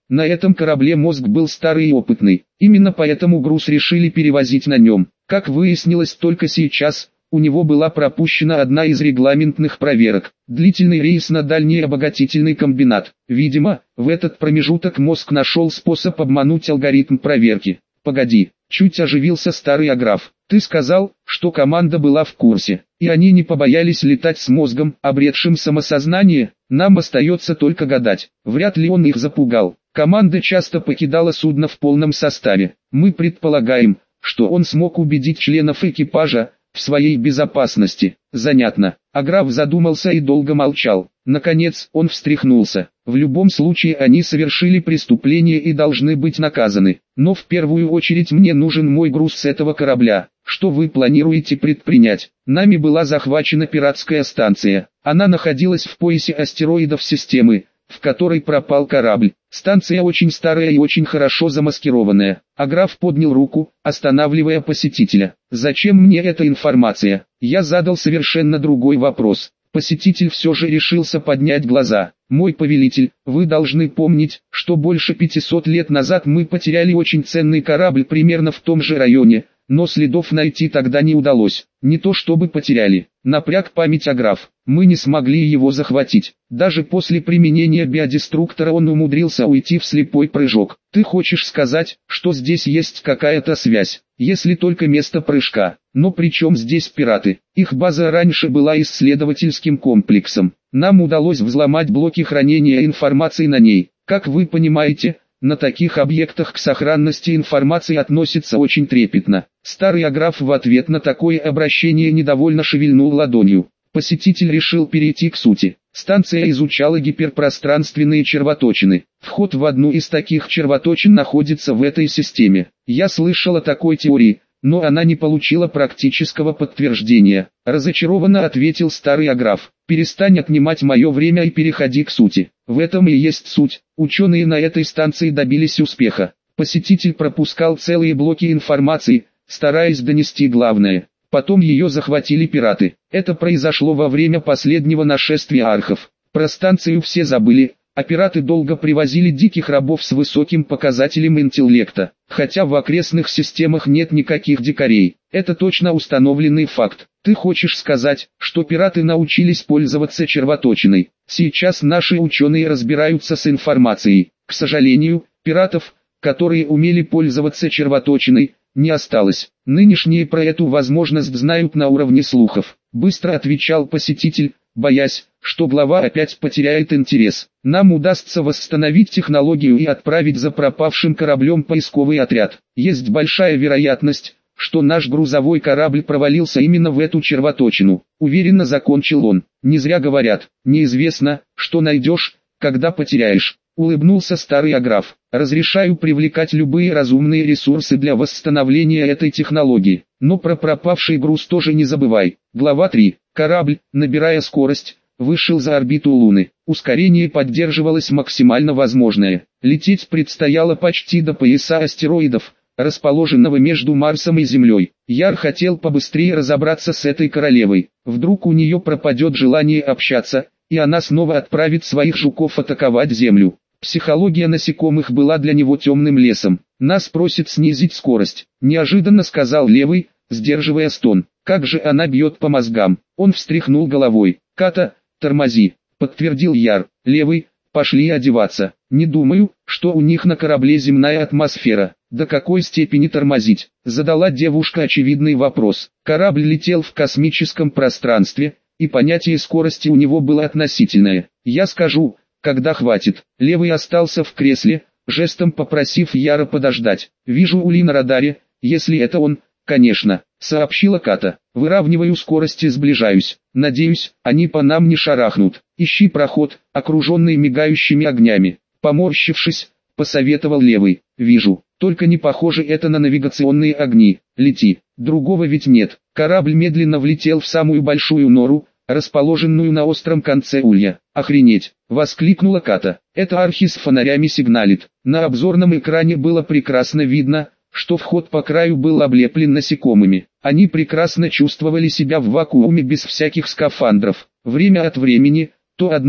На этом корабле мозг был старый и опытный, именно поэтому груз решили перевозить на нем. Как выяснилось только сейчас, у него была пропущена одна из регламентных проверок – длительный рейс на дальний обогатительный комбинат. Видимо, в этот промежуток мозг нашел способ обмануть алгоритм проверки. «Погоди», – чуть оживился старый Аграф. «Ты сказал, что команда была в курсе, и они не побоялись летать с мозгом, обретшим самосознание? Нам остается только гадать, вряд ли он их запугал. Команда часто покидала судно в полном составе. Мы предполагаем, что он смог убедить членов экипажа в своей безопасности». Занятно. Аграф задумался и долго молчал. Наконец, он встряхнулся. В любом случае они совершили преступление и должны быть наказаны. Но в первую очередь мне нужен мой груз с этого корабля. Что вы планируете предпринять? Нами была захвачена пиратская станция. Она находилась в поясе астероидов системы, в которой пропал корабль. Станция очень старая и очень хорошо замаскированная. Аграф поднял руку, останавливая посетителя. «Зачем мне эта информация?» Я задал совершенно другой вопрос. Посетитель все же решился поднять глаза. «Мой повелитель, вы должны помнить, что больше пятисот лет назад мы потеряли очень ценный корабль примерно в том же районе, но следов найти тогда не удалось. Не то чтобы потеряли». Напряг память Аграф. «Мы не смогли его захватить. Даже после применения биодеструктора он умудрился уйти в слепой прыжок. Ты хочешь сказать, что здесь есть какая-то связь? Если только место прыжка. Но при чем здесь пираты? Их база раньше была исследовательским комплексом. Нам удалось взломать блоки хранения информации на ней. Как вы понимаете, на таких объектах к сохранности информации относятся очень трепетно». Старый Аграф в ответ на такое обращение недовольно шевельнул ладонью. Посетитель решил перейти к сути. Станция изучала гиперпространственные червоточины. Вход в одну из таких червоточин находится в этой системе. Я слышал о такой теории, но она не получила практического подтверждения. Разочарованно ответил старый Аграф. «Перестань отнимать мое время и переходи к сути. В этом и есть суть. Ученые на этой станции добились успеха». Посетитель пропускал целые блоки информации, стараясь донести главное. Потом ее захватили пираты. Это произошло во время последнего нашествия архов. Про станцию все забыли, а пираты долго привозили диких рабов с высоким показателем интеллекта. Хотя в окрестных системах нет никаких дикарей. Это точно установленный факт. Ты хочешь сказать, что пираты научились пользоваться червоточиной? Сейчас наши ученые разбираются с информацией. К сожалению, пиратов, которые умели пользоваться червоточиной, не осталось. Нынешние про эту возможность знают на уровне слухов. Быстро отвечал посетитель, боясь, что глава опять потеряет интерес. Нам удастся восстановить технологию и отправить за пропавшим кораблем поисковый отряд. Есть большая вероятность, что наш грузовой корабль провалился именно в эту червоточину. Уверенно закончил он. Не зря говорят, неизвестно, что найдешь, когда потеряешь. Улыбнулся старый Аграф. «Разрешаю привлекать любые разумные ресурсы для восстановления этой технологии. Но про пропавший груз тоже не забывай». Глава три. Корабль, набирая скорость, вышел за орбиту Луны. Ускорение поддерживалось максимально возможное. Лететь предстояло почти до пояса астероидов, расположенного между Марсом и Землей. Яр хотел побыстрее разобраться с этой королевой. Вдруг у нее пропадет желание общаться, и она снова отправит своих жуков атаковать Землю. Психология насекомых была для него темным лесом. «Нас просит снизить скорость», – неожиданно сказал Левый, сдерживая стон. «Как же она бьет по мозгам!» Он встряхнул головой. «Ката, тормози», – подтвердил Яр. «Левый, пошли одеваться. Не думаю, что у них на корабле земная атмосфера». «До какой степени тормозить?» – задала девушка очевидный вопрос. Корабль летел в космическом пространстве, и понятие скорости у него было относительное. «Я скажу, когда хватит». Левый остался в кресле, жестом попросив Яра подождать. «Вижу Ули на радаре, если это он, конечно», — сообщила Ката. «Выравниваю скорость и сближаюсь. Надеюсь, они по нам не шарахнут. Ищи проход, окруженный мигающими огнями». Поморщившись, посоветовал Левый. «Вижу, только не похоже это на навигационные огни. Лети, другого ведь нет». Корабль медленно влетел в самую большую нору, расположенную на остром конце улья. «Охренеть!» — воскликнула Ката. «Это архи с фонарями сигналит». На обзорном экране было прекрасно видно, что вход по краю был облеплен насекомыми. Они прекрасно чувствовали себя в вакууме без всяких скафандров. Время от времени, то одно,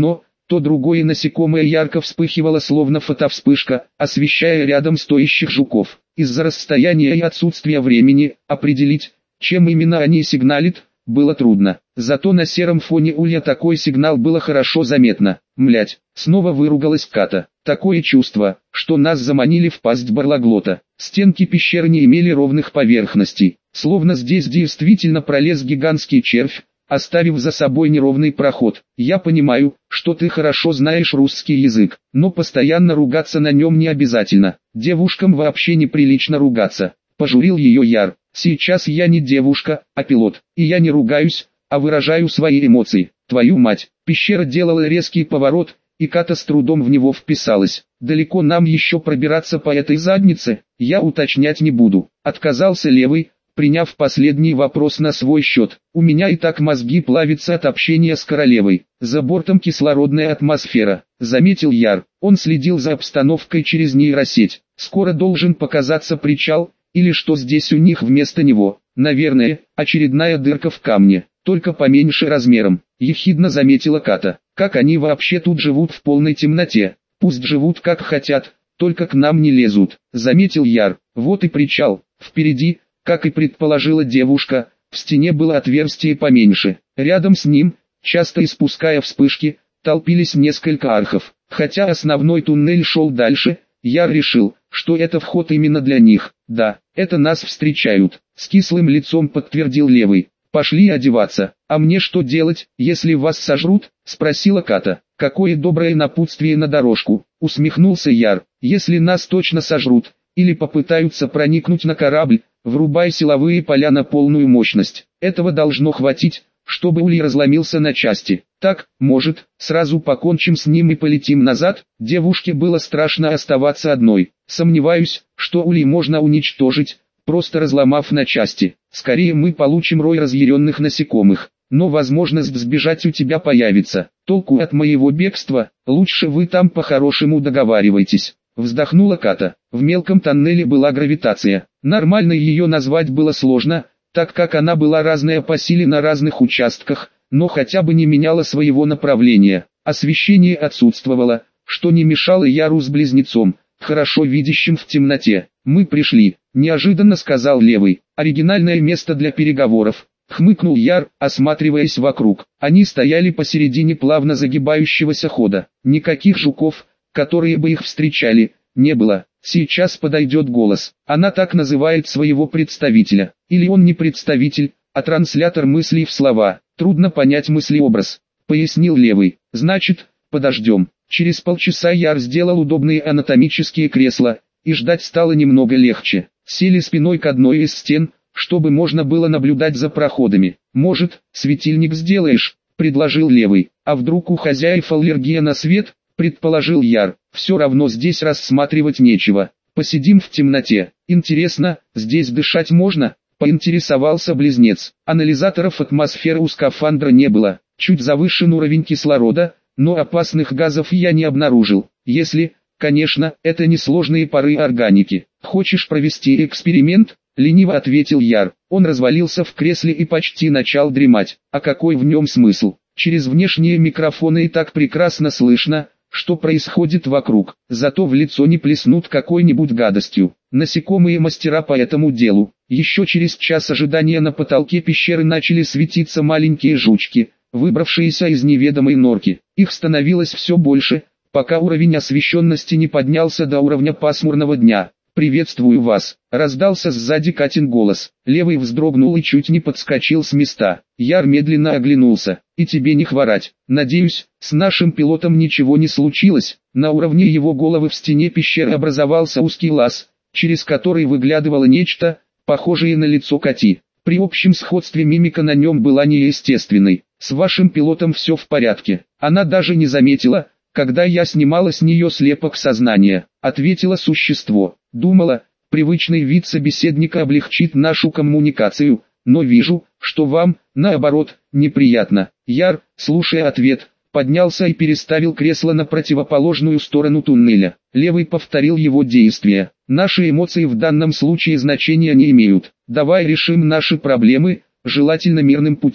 то другое насекомое ярко вспыхивало словно фотовспышка, освещая рядом стоящих жуков. Из-за расстояния и отсутствия времени, определить, чем именно они сигналят, было трудно. Зато на сером фоне улья такой сигнал было хорошо заметно. Млять, снова выругалась Ката. Такое чувство, что нас заманили в пасть барлаглота. Стенки пещеры не имели ровных поверхностей, словно здесь действительно пролез гигантский червь, оставив за собой неровный проход. Я понимаю, что ты хорошо знаешь русский язык, но постоянно ругаться на нем не обязательно. Девушкам вообще неприлично ругаться. Пожурил ее Яр. Сейчас я не девушка, а пилот, и я не ругаюсь, а выражаю свои эмоции. Твою мать, пещера делала резкий поворот, и Ката с трудом в него вписалась. Далеко нам еще пробираться по этой заднице, я уточнять не буду. Отказался Левый, приняв последний вопрос на свой счет. У меня и так мозги плавятся от общения с королевой. За бортом кислородная атмосфера, заметил Яр. Он следил за обстановкой через нейросеть. Скоро должен показаться причал, или что здесь у них вместо него. Наверное, очередная дырка в камне, только поменьше размером. Ехидно заметила Ката. Как они вообще тут живут в полной темноте? Пусть живут как хотят, только к нам не лезут. Заметил Яр. Вот и причал. Впереди, как и предположила девушка, в стене было отверстие поменьше. Рядом с ним, часто испуская вспышки, толпились несколько архов. Хотя основной туннель шел дальше, Яр решил, что это вход именно для них. Да, это нас встречают. С кислым лицом подтвердил Левый. Пошли одеваться. А мне что делать, если вас сожрут? Спросила Ката. Какое доброе напутствие на дорожку. Усмехнулся Яр. Если нас точно сожрут, или попытаются проникнуть на корабль, врубай силовые поля на полную мощность. Этого должно хватить, чтобы улей разломился на части. Так, может, сразу покончим с ним и полетим назад? Девушке было страшно оставаться одной. Сомневаюсь, что улей можно уничтожить, просто разломав на части. Скорее мы получим рой разъяренных насекомых. Но возможность сбежать у тебя появится. Толку от моего бегства, лучше вы там по-хорошему договаривайтесь. Вздохнула Ката. В мелком тоннеле была гравитация. Нормально ее назвать было сложно, так как она была разная по силе на разных участках, но хотя бы не меняла своего направления. Освещение отсутствовало, что не мешало Яру с близнецом, хорошо видящим в темноте. «Мы пришли», — неожиданно сказал Левый. «Оригинальное место для переговоров», — хмыкнул Яр, осматриваясь вокруг. Они стояли посередине плавно загибающегося хода. Никаких жуков, которые бы их встречали, не было. Сейчас подойдет голос. Она так называет своего представителя. Или он не представитель, а транслятор мыслей в слова. Трудно понять мыслеобраз, пояснил Левый. Значит, подождем. Через полчаса Яр сделал удобные анатомические кресла, и ждать стало немного легче. Сели спиной к одной из стен, чтобы можно было наблюдать за проходами. Может, светильник сделаешь, предложил Левый. А вдруг у хозяев аллергия на свет? Предположил Яр. Все равно здесь рассматривать нечего. Посидим в темноте. Интересно, здесь дышать можно? Поинтересовался близнец. Анализаторов атмосферы у скафандра не было. Чуть завышен уровень кислорода, но опасных газов я не обнаружил. Если, конечно, это не сложные пары органики. Хочешь провести эксперимент? Лениво ответил Яр. Он развалился в кресле и почти начал дремать. А какой в нем смысл? Через внешние микрофоны и так прекрасно слышно, что происходит вокруг, зато в лицо не плеснут какой-нибудь гадостью. Насекомые мастера по этому делу. Еще через час ожидания на потолке пещеры начали светиться маленькие жучки, выбравшиеся из неведомой норки. Их становилось все больше, пока уровень освещенности не поднялся до уровня пасмурного дня. «Приветствую вас», — раздался сзади Катин голос. Левый вздрогнул и чуть не подскочил с места. Яр медленно оглянулся. «И тебе не хворать. Надеюсь, с нашим пилотом ничего не случилось». На уровне его головы в стене пещеры образовался узкий лаз, через который выглядывало нечто, похожее на лицо Кати. При общем сходстве мимика на нем была неестественной. «С вашим пилотом все в порядке». Она даже не заметила, когда я снимала с нее слепок сознания, ответило существо. Думала, привычный вид собеседника облегчит нашу коммуникацию, но вижу, что вам, наоборот, неприятно. Яр, слушая ответ, поднялся и переставил кресло на противоположную сторону туннеля. Левый повторил его действия. Наши эмоции в данном случае значения не имеют. Давай решим наши проблемы, желательно мирным путем.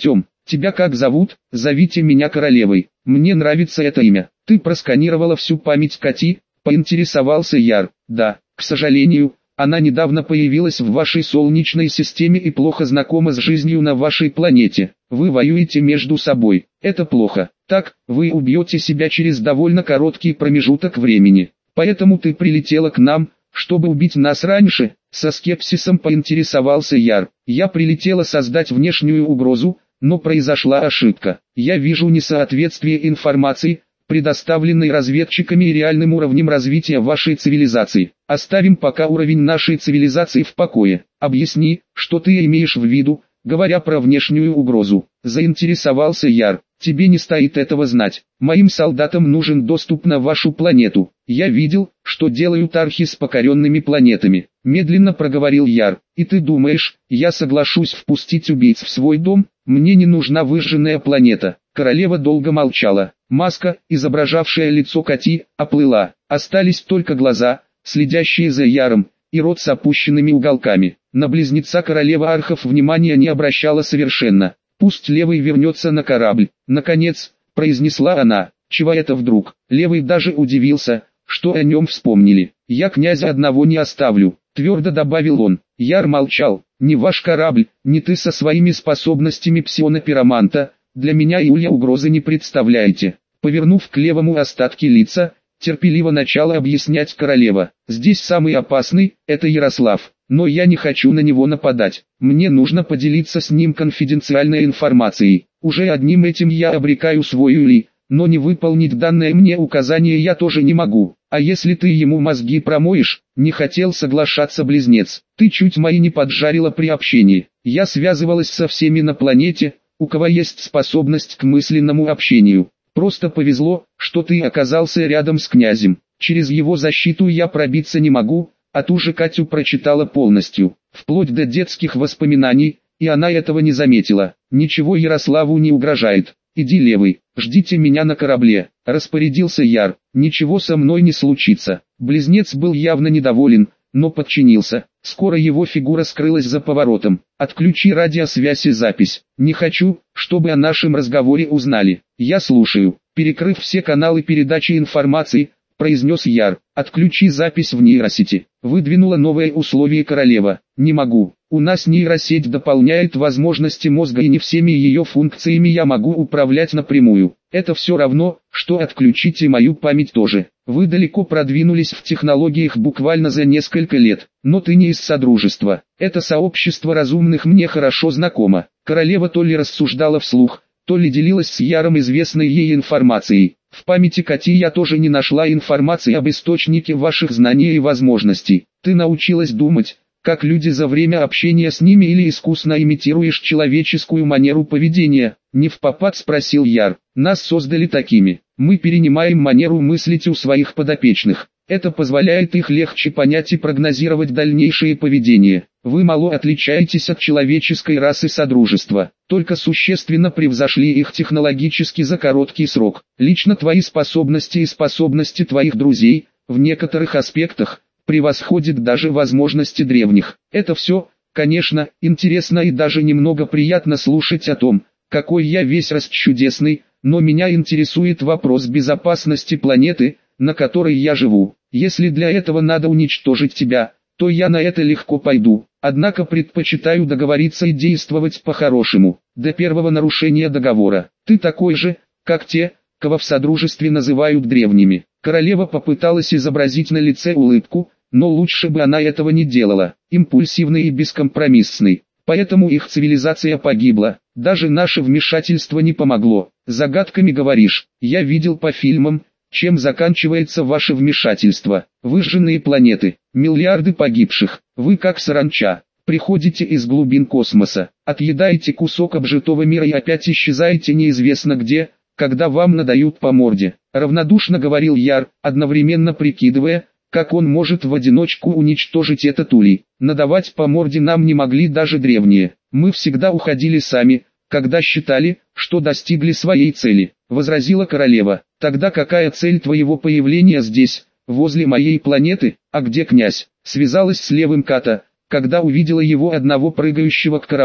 Тебя как зовут? Зовите меня королевой. Мне нравится это имя. Ты просканировала всю память Кати? Поинтересовался Яр. Да, к сожалению, она недавно появилась в вашей солнечной системе и плохо знакома с жизнью на вашей планете. Вы воюете между собой. Это плохо. Так, вы убьете себя через довольно короткий промежуток времени. Поэтому ты прилетела к нам, чтобы убить нас раньше? Со скепсисом поинтересовался Яр. Я прилетела создать внешнюю угрозу, но произошла ошибка. Я вижу несоответствие информации, предоставленной разведчиками и реальным уровнем развития вашей цивилизации. Оставим пока уровень нашей цивилизации в покое. Объясни, что ты имеешь в виду, говоря про внешнюю угрозу. Заинтересовался Яр. Тебе не стоит этого знать. Моим солдатам нужен доступ на вашу планету. Я видел, что делают архи с покоренными планетами. Медленно проговорил Яр. И ты думаешь, я соглашусь впустить убийц в свой дом? Мне не нужна выжженная планета. Королева долго молчала. Маска, изображавшая лицо Кати, оплыла. Остались только глаза, следящие за Яром, и рот с опущенными уголками. На близнеца королева архов внимания не обращала совершенно. «Пусть Левый вернется на корабль», — наконец, произнесла она. «Чего это вдруг?» Левый даже удивился, что о нем вспомнили. «Я князя одного не оставлю», — твердо добавил он. Яр молчал. «Ни ваш корабль, ни ты со своими способностями псиона-пироманта, для меня и Улья угрозы не представляете». Повернув к Левому остатки лица, терпеливо начала объяснять королева. «Здесь самый опасный, это Ярослав. Но я не хочу на него нападать. Мне нужно поделиться с ним конфиденциальной информацией. Уже одним этим я обрекаю свой Ули, но не выполнить данное мне указание я тоже не могу. А если ты ему мозги промоешь?» Не хотел соглашаться близнец. «Ты чуть мои не поджарила при общении. Я связывалась со всеми на планете, у кого есть способность к мысленному общению. Просто повезло, что ты оказался рядом с князем. Через его защиту я пробиться не могу». А ту же Катю прочитала полностью, вплоть до детских воспоминаний, и она этого не заметила. «Ничего Ярославу не угрожает. Иди, Левый, ждите меня на корабле», — распорядился Яр. «Ничего со мной не случится». Близнец был явно недоволен, но подчинился. Скоро его фигура скрылась за поворотом. «Отключи радиосвязь и запись. Не хочу, чтобы о нашем разговоре узнали. Я слушаю». Перекрыв все каналы передачи информации, произнес Яр. «Отключи запись в нейросети», — выдвинула новое условие королева. «Не могу. У нас нейросеть дополняет возможности мозга и не всеми ее функциями я могу управлять напрямую. Это все равно, что отключить и мою память тоже. Вы далеко продвинулись в технологиях буквально за несколько лет, но ты не из Содружества. Это сообщество разумных мне хорошо знакомо». Королева то ли рассуждала вслух, то ли делилась с Яром известной ей информацией. «В памяти Кати я тоже не нашла информации об источнике ваших знаний и возможностей. Ты научилась думать, как люди за время общения с ними или искусно имитируешь человеческую манеру поведения?» Не впопад спросил Яр. «Нас создали такими. Мы перенимаем манеру мыслить у своих подопечных. Это позволяет их легче понять и прогнозировать дальнейшее поведение. Вы мало отличаетесь от человеческой расы Содружества, только существенно превзошли их технологически за короткий срок. Лично твои способности и способности твоих друзей, в некоторых аспектах, превосходят даже возможности древних. Это все, конечно, интересно и даже немного приятно слушать о том, какой я весь расчудесный, но меня интересует вопрос безопасности планеты, на которой я живу. Если для этого надо уничтожить тебя, то я на это легко пойду. Однако предпочитаю договориться и действовать по-хорошему, до первого нарушения договора. Ты такой же, как те, кого в Содружестве называют древними». Королева попыталась изобразить на лице улыбку, но лучше бы она этого не делала. Импульсивный и бескомпромиссный. Поэтому их цивилизация погибла. Даже наше вмешательство не помогло. «Загадками говоришь. Я видел по фильмам, чем заканчивается ваше вмешательство. Выжженные планеты, миллиарды погибших. Вы как саранча, приходите из глубин космоса, отъедаете кусок обжитого мира и опять исчезаете неизвестно где, когда вам надают по морде», — равнодушно говорил Яр, одновременно прикидывая, как он может в одиночку уничтожить этот улей. «Надавать по морде нам не могли даже древние. Мы всегда уходили сами, когда считали, что достигли своей цели», — возразила королева. «Тогда какая цель твоего появления здесь, возле моей планеты? А где князь?» Связалась с Левым Ката, когда увидела его одного прыгающего к кораблю.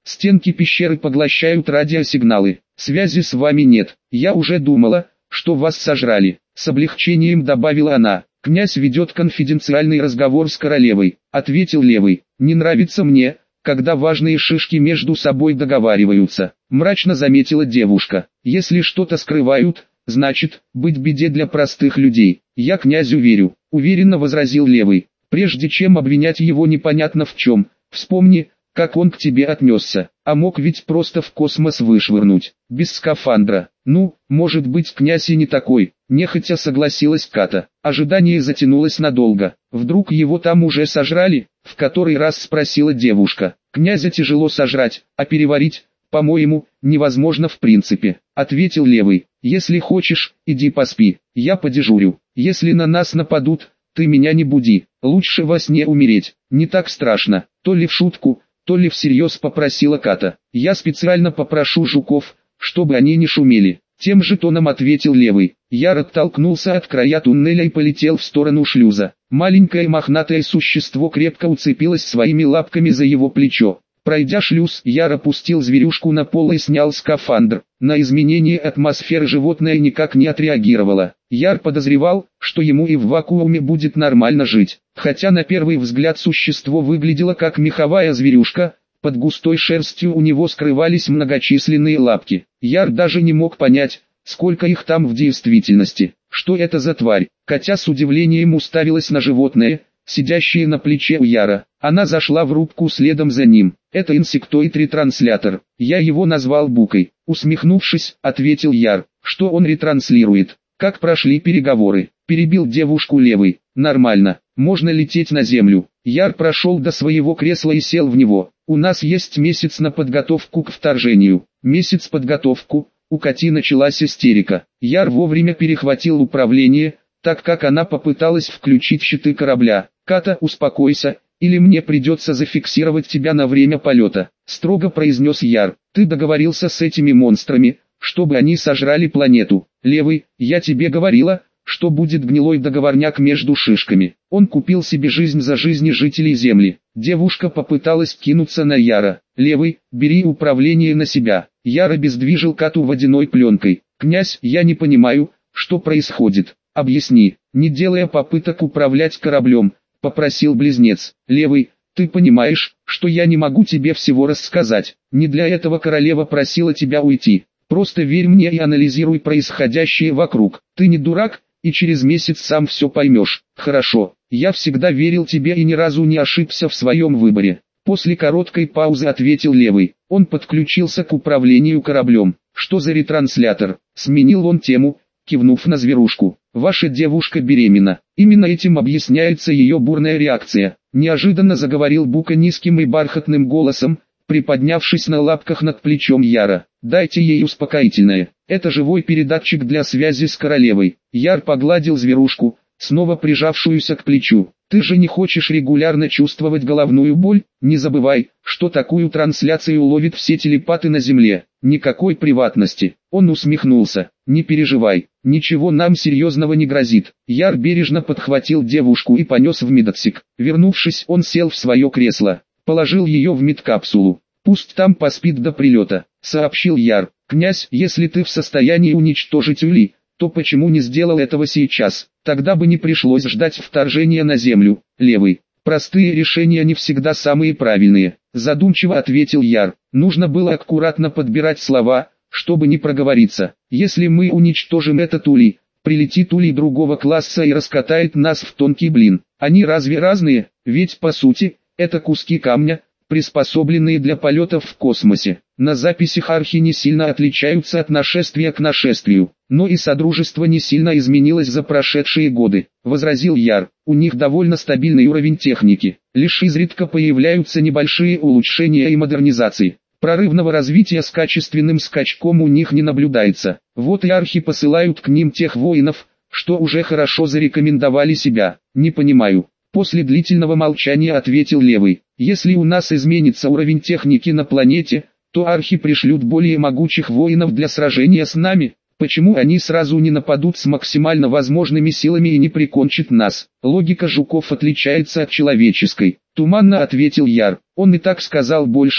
Стенки пещеры поглощают радиосигналы. Связи с вами нет. Я уже думала, что вас сожрали. С облегчением добавила она. Князь ведет конфиденциальный разговор с королевой, ответил Левый. Не нравится мне, когда важные шишки между собой договариваются, мрачно заметила девушка. Если что-то скрывают, значит, быть беде для простых людей. Я князю верю, уверенно возразил Левый. Прежде чем обвинять его непонятно в чем, вспомни, как он к тебе отнесся, а мог ведь просто в космос вышвырнуть, без скафандра. Ну, может быть, князь и не такой, нехотя согласилась Ката. Ожидание затянулось надолго. Вдруг его там уже сожрали? В который раз спросила девушка. Князя тяжело сожрать, а переварить, по-моему, невозможно в принципе, ответил Левый. Если хочешь, иди поспи, я подежурю. Если на нас нападут, ты меня не буди, лучше во сне умереть, не так страшно. То ли в шутку, то ли всерьез попросила Ката. Я специально попрошу жуков, чтобы они не шумели. Тем же тоном ответил Левый. Яр оттолкнулся от края туннеля и полетел в сторону шлюза. Маленькое мохнатое существо крепко уцепилось своими лапками за его плечо. Пройдя шлюз, Яр опустил зверюшку на пол и снял скафандр. На изменение атмосферы животное никак не отреагировало. Яр подозревал, что ему и в вакууме будет нормально жить. Хотя на первый взгляд существо выглядело как меховая зверюшка, под густой шерстью у него скрывались многочисленные лапки. Яр даже не мог понять, сколько их там в действительности. Что это за тварь? Катя с удивлением уставилась на животное, сидящее на плече у Яра. Она зашла в рубку следом за ним. Это инсектоид-ретранслятор. Я его назвал Букой. Усмехнувшись, ответил Яр. Что он ретранслирует? Как прошли переговоры? Перебил девушку Левый. Нормально. Можно лететь на землю. Яр прошел до своего кресла и сел в него. У нас есть месяц на подготовку к вторжению. Месяц подготовку. У Кати началась истерика. Яр вовремя перехватил управление, так как она попыталась включить щиты корабля. Ката, успокойся, или мне придется зафиксировать тебя на время полета, строго произнес Яр. Ты договорился с этими монстрами, чтобы они сожрали планету. Левый, я тебе говорила, что будет гнилой договорняк между шишками. Он купил себе жизнь за жизни жителей Земли. Девушка попыталась кинуться на Яра. Левый, бери управление на себя. Яр обездвижил Кату водяной пленкой. Князь, я не понимаю, что происходит. Объясни. Не делая попыток управлять кораблем, попросил близнец. Левый, ты понимаешь, что я не могу тебе всего рассказать. Не для этого королева просила тебя уйти. Просто верь мне и анализируй происходящее вокруг. Ты не дурак, и через месяц сам все поймешь. Хорошо, я всегда верил тебе и ни разу не ошибся в своем выборе. После короткой паузы ответил Левый. Он подключился к управлению кораблем. Что за ретранслятор? Сменил он тему, кивнув на зверушку. Ваша девушка беременна. Именно этим объясняется ее бурная реакция. Неожиданно заговорил Бука низким и бархатным голосом, приподнявшись на лапках над плечом Яра. Дайте ей успокоительное. Это живой передатчик для связи с королевой. Яр погладил зверушку, снова прижавшуюся к плечу. Ты же не хочешь регулярно чувствовать головную боль? Не забывай, что такую трансляцию ловят все телепаты на Земле. Никакой приватности. Он усмехнулся. Не переживай, ничего нам серьезного не грозит. Яр бережно подхватил девушку и понес в медотсек. Вернувшись, он сел в свое кресло. Положил ее в медкапсулу. Пусть там поспит до прилета, сообщил Яр. Князь, если ты в состоянии уничтожить Ули, то почему не сделал этого сейчас? Тогда бы не пришлось ждать вторжения на Землю. Левый. Простые решения не всегда самые правильные, задумчиво ответил Яр. Нужно было аккуратно подбирать слова, чтобы не проговориться. Если мы уничтожим этот Ули, прилетит Ули другого класса и раскатает нас в тонкий блин. Они разве разные? Ведь по сути, это куски камня, приспособленные для полетов в космосе. На записях архи не сильно отличаются от нашествия к нашествию, но и содружество не сильно изменилось за прошедшие годы, возразил Яр. У них довольно стабильный уровень техники, лишь изредка появляются небольшие улучшения и модернизации. Прорывного развития с качественным скачком у них не наблюдается. Вот и архи посылают к ним тех воинов, что уже хорошо зарекомендовали себя. Не понимаю. После длительного молчания ответил Левый. Если у нас изменится уровень техники на планете, то архи пришлют более могучих воинов для сражения с нами. Почему они сразу не нападут с максимально возможными силами и не прикончат нас? Логика жуков отличается от человеческой. Туманно ответил Яр. Он и так сказал больше,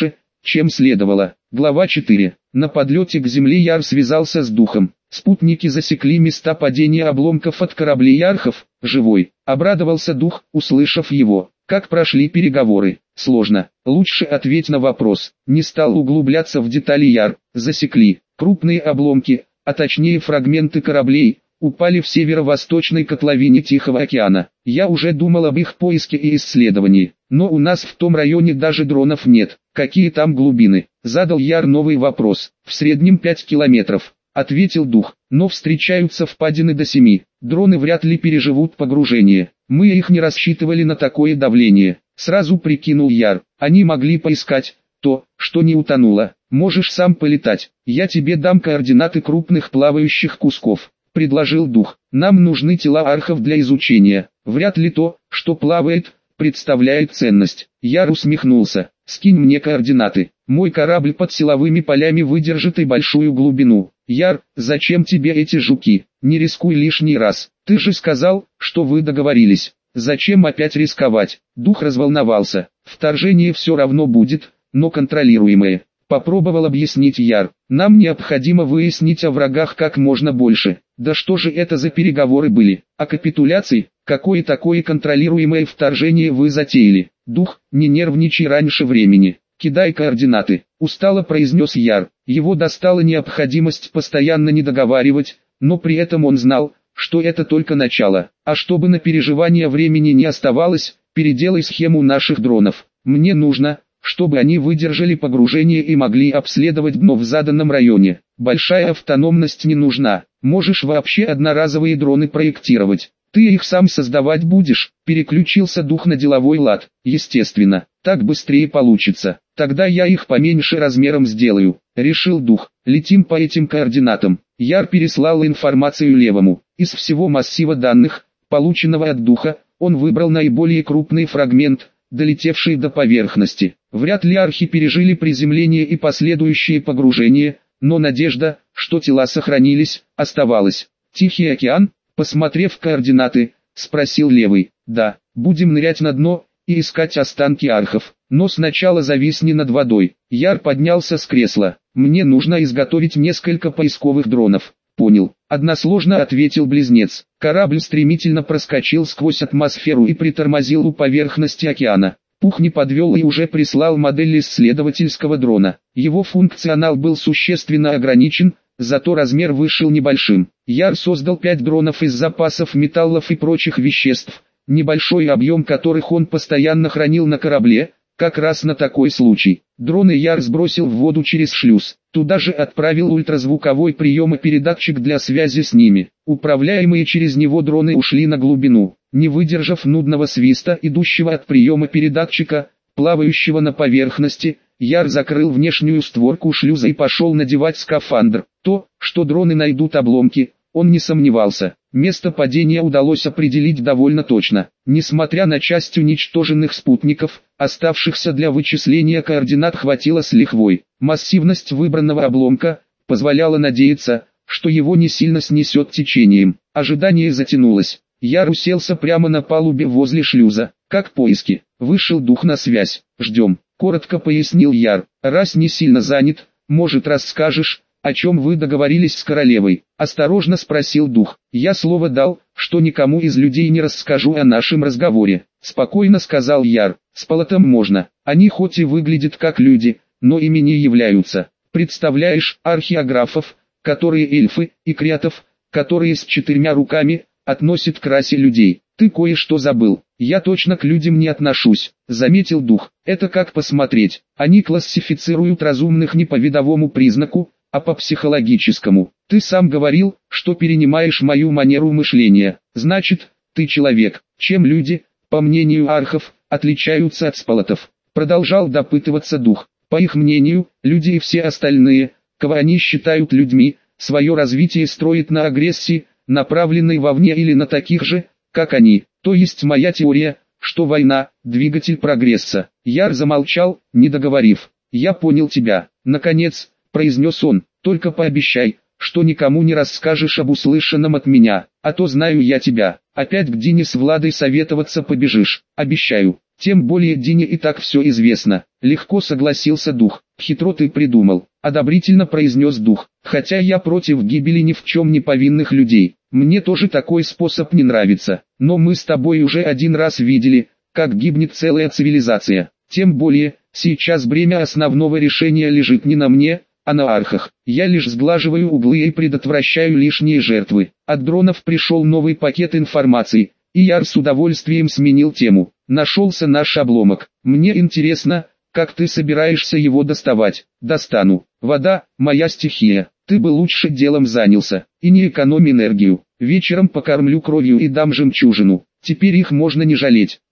чем следовало. Глава четыре. На подлете к земле Яр связался с духом. Спутники засекли места падения обломков от кораблей архов. Живой. Обрадовался дух, услышав его. Как прошли переговоры? Сложно. Лучше ответь на вопрос. Не стал углубляться в детали Яр. Засекли. Крупные обломки, а точнее фрагменты кораблей, упали в северо-восточной котловине Тихого океана. Я уже думал об их поиске и исследовании. Но у нас в том районе даже дронов нет. Какие там глубины? Задал Яр новый вопрос. В среднем пять километров. Ответил дух. Но встречаются впадины до семи. Дроны вряд ли переживут погружение. Мы их не рассчитывали на такое давление. Сразу прикинул Яр. Они могли поискать то, что не утонуло. Можешь сам полетать. Я тебе дам координаты крупных плавающих кусков. Предложил дух. Нам нужны тела архов для изучения. Вряд ли то, что плавает, представляет ценность. Яр усмехнулся. Скинь мне координаты. Мой корабль под силовыми полями выдержит и большую глубину. Яр, зачем тебе эти жуки? Не рискуй лишний раз. Ты же сказал, что вы договорились. Зачем опять рисковать? Дух разволновался. Вторжение все равно будет, но контролируемое. Попробовал объяснить Яр. Нам необходимо выяснить о врагах как можно больше. Да что же это за переговоры были? О капитуляции? Какое такое контролируемое вторжение вы затеяли? Дух, не нервничай раньше времени. Кидай координаты. Устало произнес Яр. Его достала необходимость постоянно не договаривать, но при этом он знал, что это только начало. А чтобы на переживание времени не оставалось, переделай схему наших дронов. Мне нужно, чтобы они выдержали погружение и могли обследовать дно в заданном районе. Большая автономность не нужна. Можешь вообще одноразовые дроны проектировать. Ты их сам создавать будешь. Переключился дух на деловой лад. Естественно, так быстрее получится. Тогда я их поменьше размером сделаю. Решил дух. Летим по этим координатам. Яр переслал информацию левому. Из всего массива данных, полученного от духа, он выбрал наиболее крупный фрагмент, долетевший до поверхности. Вряд ли архи пережили приземление и последующее погружение, но надежда, что тела сохранились, оставалась. Тихий океан, посмотрев координаты, спросил левый. Да, будем нырять на дно и искать останки архов, но сначала зависни над водой. Яр поднялся с кресла. Мне нужно изготовить несколько поисковых дронов. Понял. Односложно ответил близнец. Корабль стремительно проскочил сквозь атмосферу и притормозил у поверхности океана. Пух не подвел и уже прислал модель исследовательского дрона. Его функционал был существенно ограничен, зато размер вышел небольшим. Яр создал пять дронов из запасов металлов и прочих веществ, небольшой объем которых он постоянно хранил на корабле, как раз на такой случай. Дроны Яр сбросил в воду через шлюз. Туда же отправил ультразвуковой приемопередатчик для связи с ними. Управляемые через него дроны ушли на глубину. Не выдержав нудного свиста, идущего от приемопередатчика, плавающего на поверхности, Яр закрыл внешнюю створку шлюза и пошел надевать скафандр. То, что дроны найдут обломки, он не сомневался. Место падения удалось определить довольно точно. Несмотря на часть уничтоженных спутников, оставшихся для вычисления координат хватило с лихвой. Массивность выбранного обломка позволяла надеяться, что его не сильно снесет течением. Ожидание затянулось. Яр уселся прямо на палубе возле шлюза. Как поиски? Вышел дух на связь. Ждем. Коротко пояснил Яр. Раз не сильно занят, может расскажешь, о чем вы договорились с королевой? Осторожно спросил дух. Я слово дал, что никому из людей не расскажу о нашем разговоре. Спокойно сказал Яр. С Палатом можно. Они хоть и выглядят как люди, но ими не являются. Представляешь, археографов, которые эльфы, и креатов, которые с четырьмя руками, относят к расе людей. Ты кое-что забыл. Я точно к людям не отношусь, заметил дух. Это как посмотреть. Они классифицируют разумных не по видовому признаку, а по психологическому. Ты сам говорил, что перенимаешь мою манеру мышления. Значит, ты человек. Чем люди, по мнению архов, отличаются от спалатов? Продолжал допытываться дух. По их мнению, люди и все остальные, кого они считают людьми, свое развитие строят на агрессии, направленной вовне или на таких же, как они. То есть моя теория, что война – двигатель прогресса. Яр замолчал, не договорив. Я понял тебя. Наконец, произнес он, только пообещай, что никому не расскажешь об услышанном от меня, а то знаю я тебя. Опять к Дине с Владой советоваться побежишь. Обещаю. Тем более Дине и так все известно. Легко согласился дух. Хитро ты придумал, одобрительно произнес дух. Хотя я против гибели ни в чем не повинных людей. Мне тоже такой способ не нравится. Но мы с тобой уже один раз видели, как гибнет целая цивилизация. Тем более, сейчас бремя основного решения лежит не на мне, а на архах. Я лишь сглаживаю углы и предотвращаю лишние жертвы. От дронов пришел новый пакет информации, и я с удовольствием сменил тему. Нашелся наш обломок. Мне интересно, как ты собираешься его доставать? Достану. Вода – моя стихия. Ты бы лучше делом занялся. И не экономь энергию. Вечером покормлю кровью и дам жемчужину. Теперь их можно не жалеть.